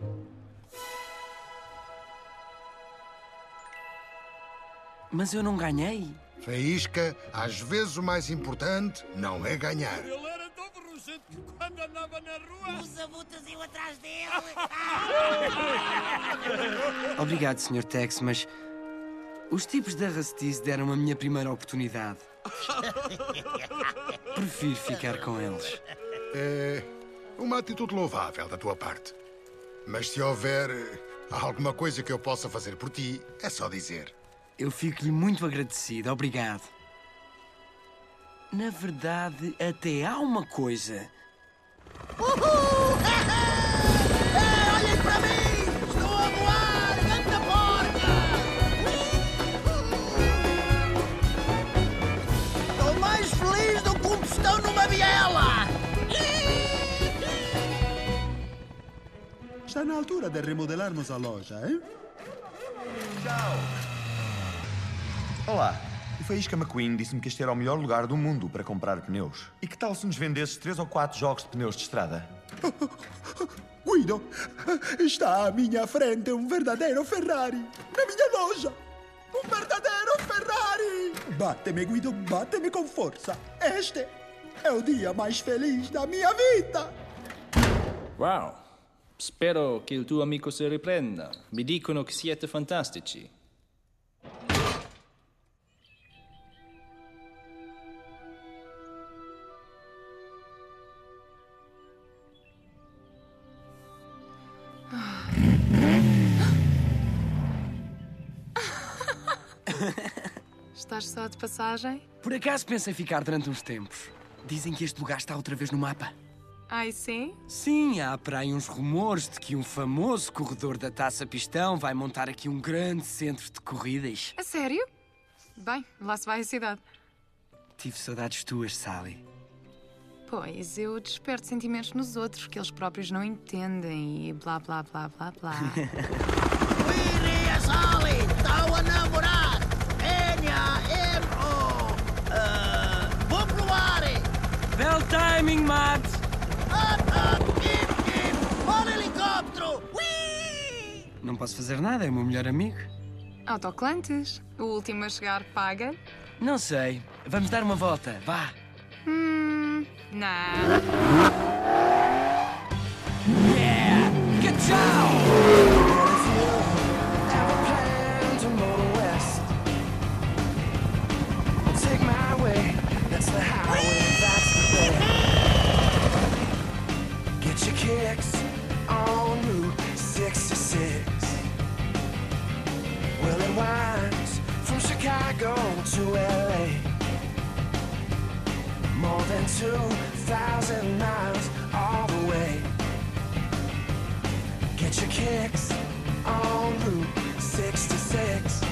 Mas eu não ganhei. Faísca, às vezes o mais importante não é ganhar. Ele era tão ferrugente que quando andava na rua... Os abutres iam atrás dele. Obrigado, senhor Tex, mas os tipos da Rustice deram-me a minha primeira oportunidade. Prefiro ficar com eles. É uma atitude louvável da tua parte. Mas se houver alguma coisa que eu possa fazer por ti, é só dizer. Eu fico-lhe muito agradecido, obrigado. Na verdade, até há uma coisa. Uhul! Ei, olhem para mim! Estou a voar! Canta porca! Estou mais feliz do que um pistão numa biela! Está na altura de remodelarmos a loja, hein? Tchau! Olá, o Faísca McQueen disse-me que este era o melhor lugar do mundo para comprar pneus. E que tal se nos vendesses três ou quatro jogos de pneus de estrada? Guido, está à minha frente um verdadeiro Ferrari. Na minha loja. Um verdadeiro Ferrari. Bate-me, Guido, bate-me com força. Este é o dia mais feliz da minha vida. Wow. Spero che il tuo amico si riprenda. Mi dicono che siete fantastici. Estás só de passagem? Por acaso pensei ficar durante uns tempos. Dizem que este lugar está outra vez no mapa. Ai, sim? Sim, há por aí uns rumores de que um famoso corredor da Taça Pistão vai montar aqui um grande centro de corridas. A sério? Bem, lá se vai a cidade. Tive saudades tuas, Sally. Pois, eu desperto sentimentos nos outros que eles próprios não entendem e blá, blá, blá, blá, blá. Willy, a Sally! Estão a namorar! Enya, erro! Uh, vou provar! Bel timing, Matt! Up, up, keep, keep! Olha o helicóptero! Whee! posso fazer nada, é o meu melhor amigo. Autoclantes, o último a chegar paga. Não sei. Vamos dar uma volta, vá. Hum, não. Yeah! Que tchau! Get your kicks on Route sixty-six. Well, it winds from Chicago to L A. More than two thousand miles all the way. Get your kicks on Route sixty-six.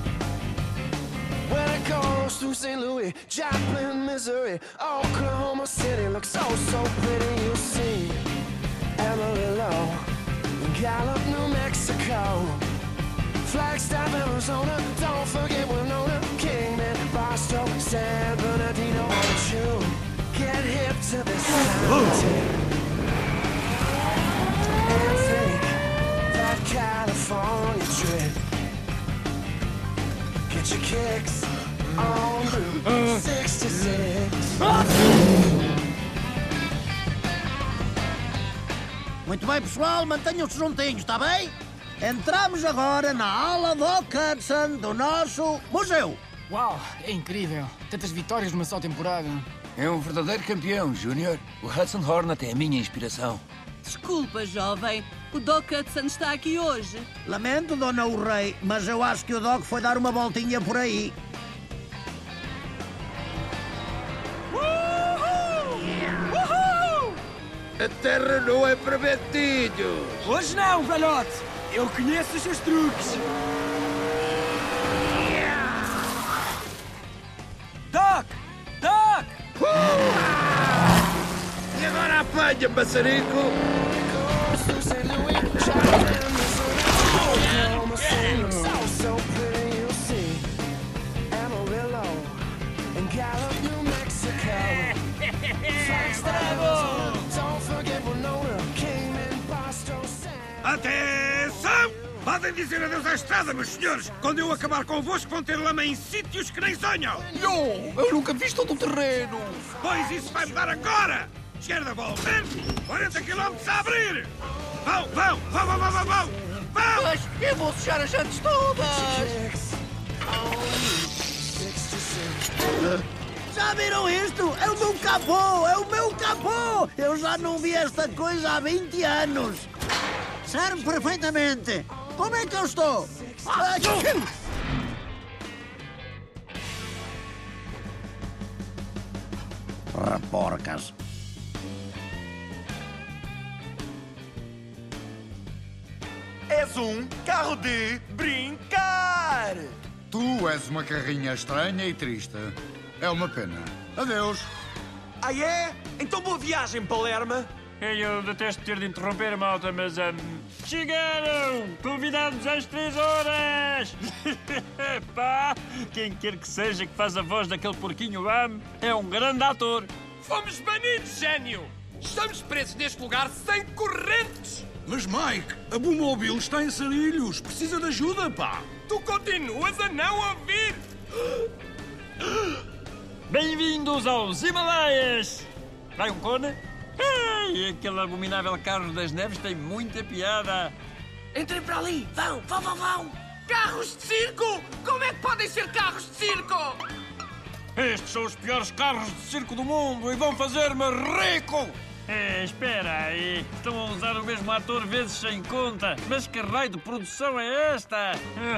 When it goes through Saint Louis, Joplin, Missouri, Oklahoma City looks so, so pretty, you'll see Amarillo, Gallup, New Mexico, Flagstaff, Arizona, don't forget Winona, Kingman, Barstow, San Bernardino. Won't you get hip to this sound and take that California trip? Get your kicks on Route sixty-six. Muito bem, pessoal, mantenham-se juntinhos, está bem? Entramos agora na aula Doc Hudson do nosso museu. Uau, é incrível. Tantas vitórias numa só temporada. É um verdadeiro campeão, Júnior. O Hudson Hornet é a minha inspiração. Desculpa, jovem. O Doc Hudson está aqui hoje. Lamento, Dona Urrei, mas eu acho que o Doc foi dar uma voltinha por aí. A terra não é para bentinhos. Hoje não, velhote. Eu conheço os seus truques. Doc! Doc! E agora apanha, maçarico. Atenção! Podem dizer adeus à estrada, meus senhores! Quando eu acabar convosco, vão ter lama em sítios que nem sonham! Não! Eu nunca vi todo o terreno! Pois isso vai mudar agora! Esquerda, volta! quarenta quilómetros a abrir! Vão, vão, vão, vão, vão, vão! Vão! Mas eu vou fechar as jantes todas! Já viram isto? É o meu capô! É o meu capô! Eu já não vi esta coisa há vinte anos! Serve perfeitamente! Como é que eu estou? Raporcas! És um carro de brincar! Tu és uma carrinha estranha e triste. É uma pena. Adeus. Ah, é? Então boa viagem, Palerma! Eu detesto ter de interromper, malta, mas... Um, chegaram! Convidados às três horas! Pá! Quem quer que seja que faz a voz daquele porquinho Bam é um grande ator. Fomos banidos, gênio! Estamos presos neste lugar sem correntes! Mas, Mike, a Bumobile está em sarilhos. Precisa de ajuda, pá! Tu continuas a não ouvir! Bem-vindos aos Himalaias! Vai um cone? Ei, aquele abominável carro das neves tem muita piada. Entrem para ali! Vão, vão, vão, vão! Carros de circo! Como é que podem ser carros de circo? Estes são os piores carros de circo do mundo e vão fazer-me rico! É, espera aí. Estão a usar o mesmo ator vezes sem conta. Mas que raio de produção é esta?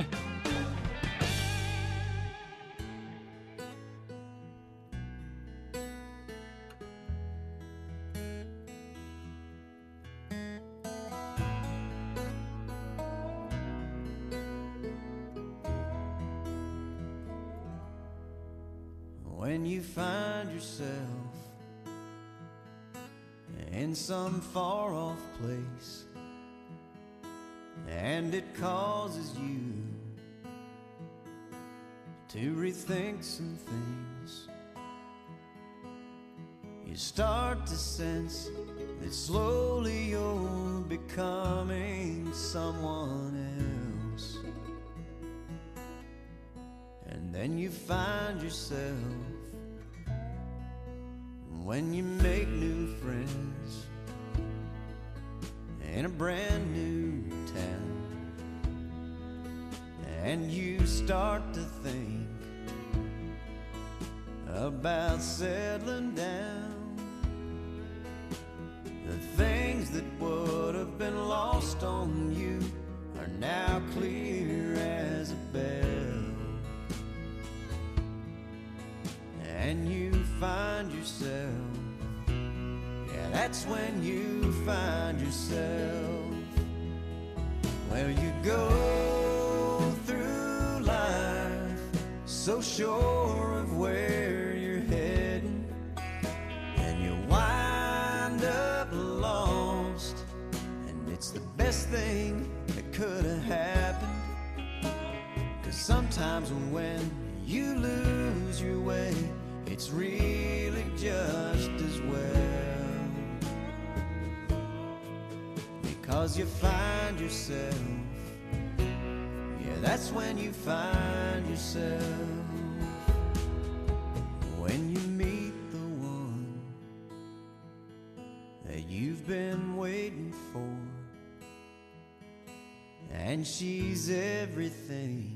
When you find yourself in some far-off place and it causes you to rethink some things, you start to sense that slowly you're becoming someone else. And then you find yourself when you make new friends in a brand new town, and you start to think about settling down. The things that would have been lost on you are now clear as a bell, and you find yourself, yeah, that's when you find yourself. Well, you go through life so sure of where you're heading, and you wind up lost, and it's the best thing that could have happened. 'Cause sometimes when you lose your way, it's really just as well, because you find yourself, yeah, that's when you find yourself. When you meet the one that you've been waiting for, and she's everything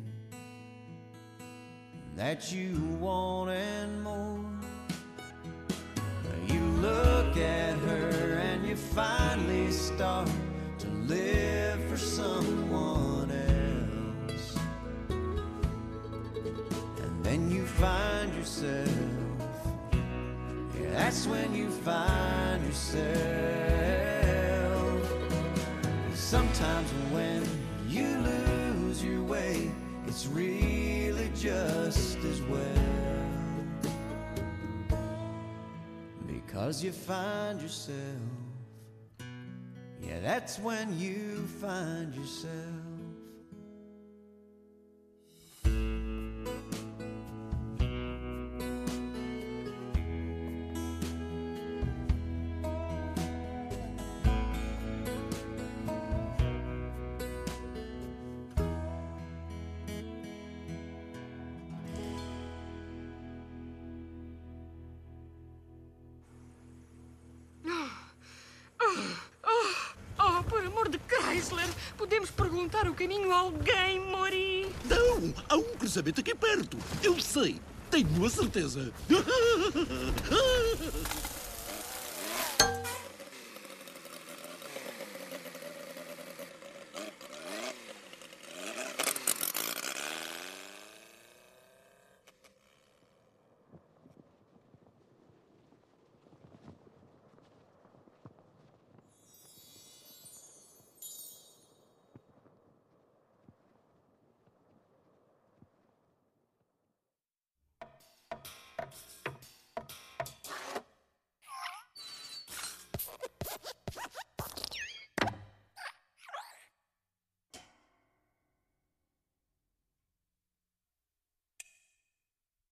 that you want and more. You look at her and you finally start to live for someone else, and then you find yourself, yeah, that's when you find yourself. Sometimes when you lose your way, it's really just as well, because you find yourself, yeah, that's when you find yourself. Podemos perguntar o caminho a alguém, Mori? Não! Há um cruzamento aqui perto. Eu sei. Tenho a certeza.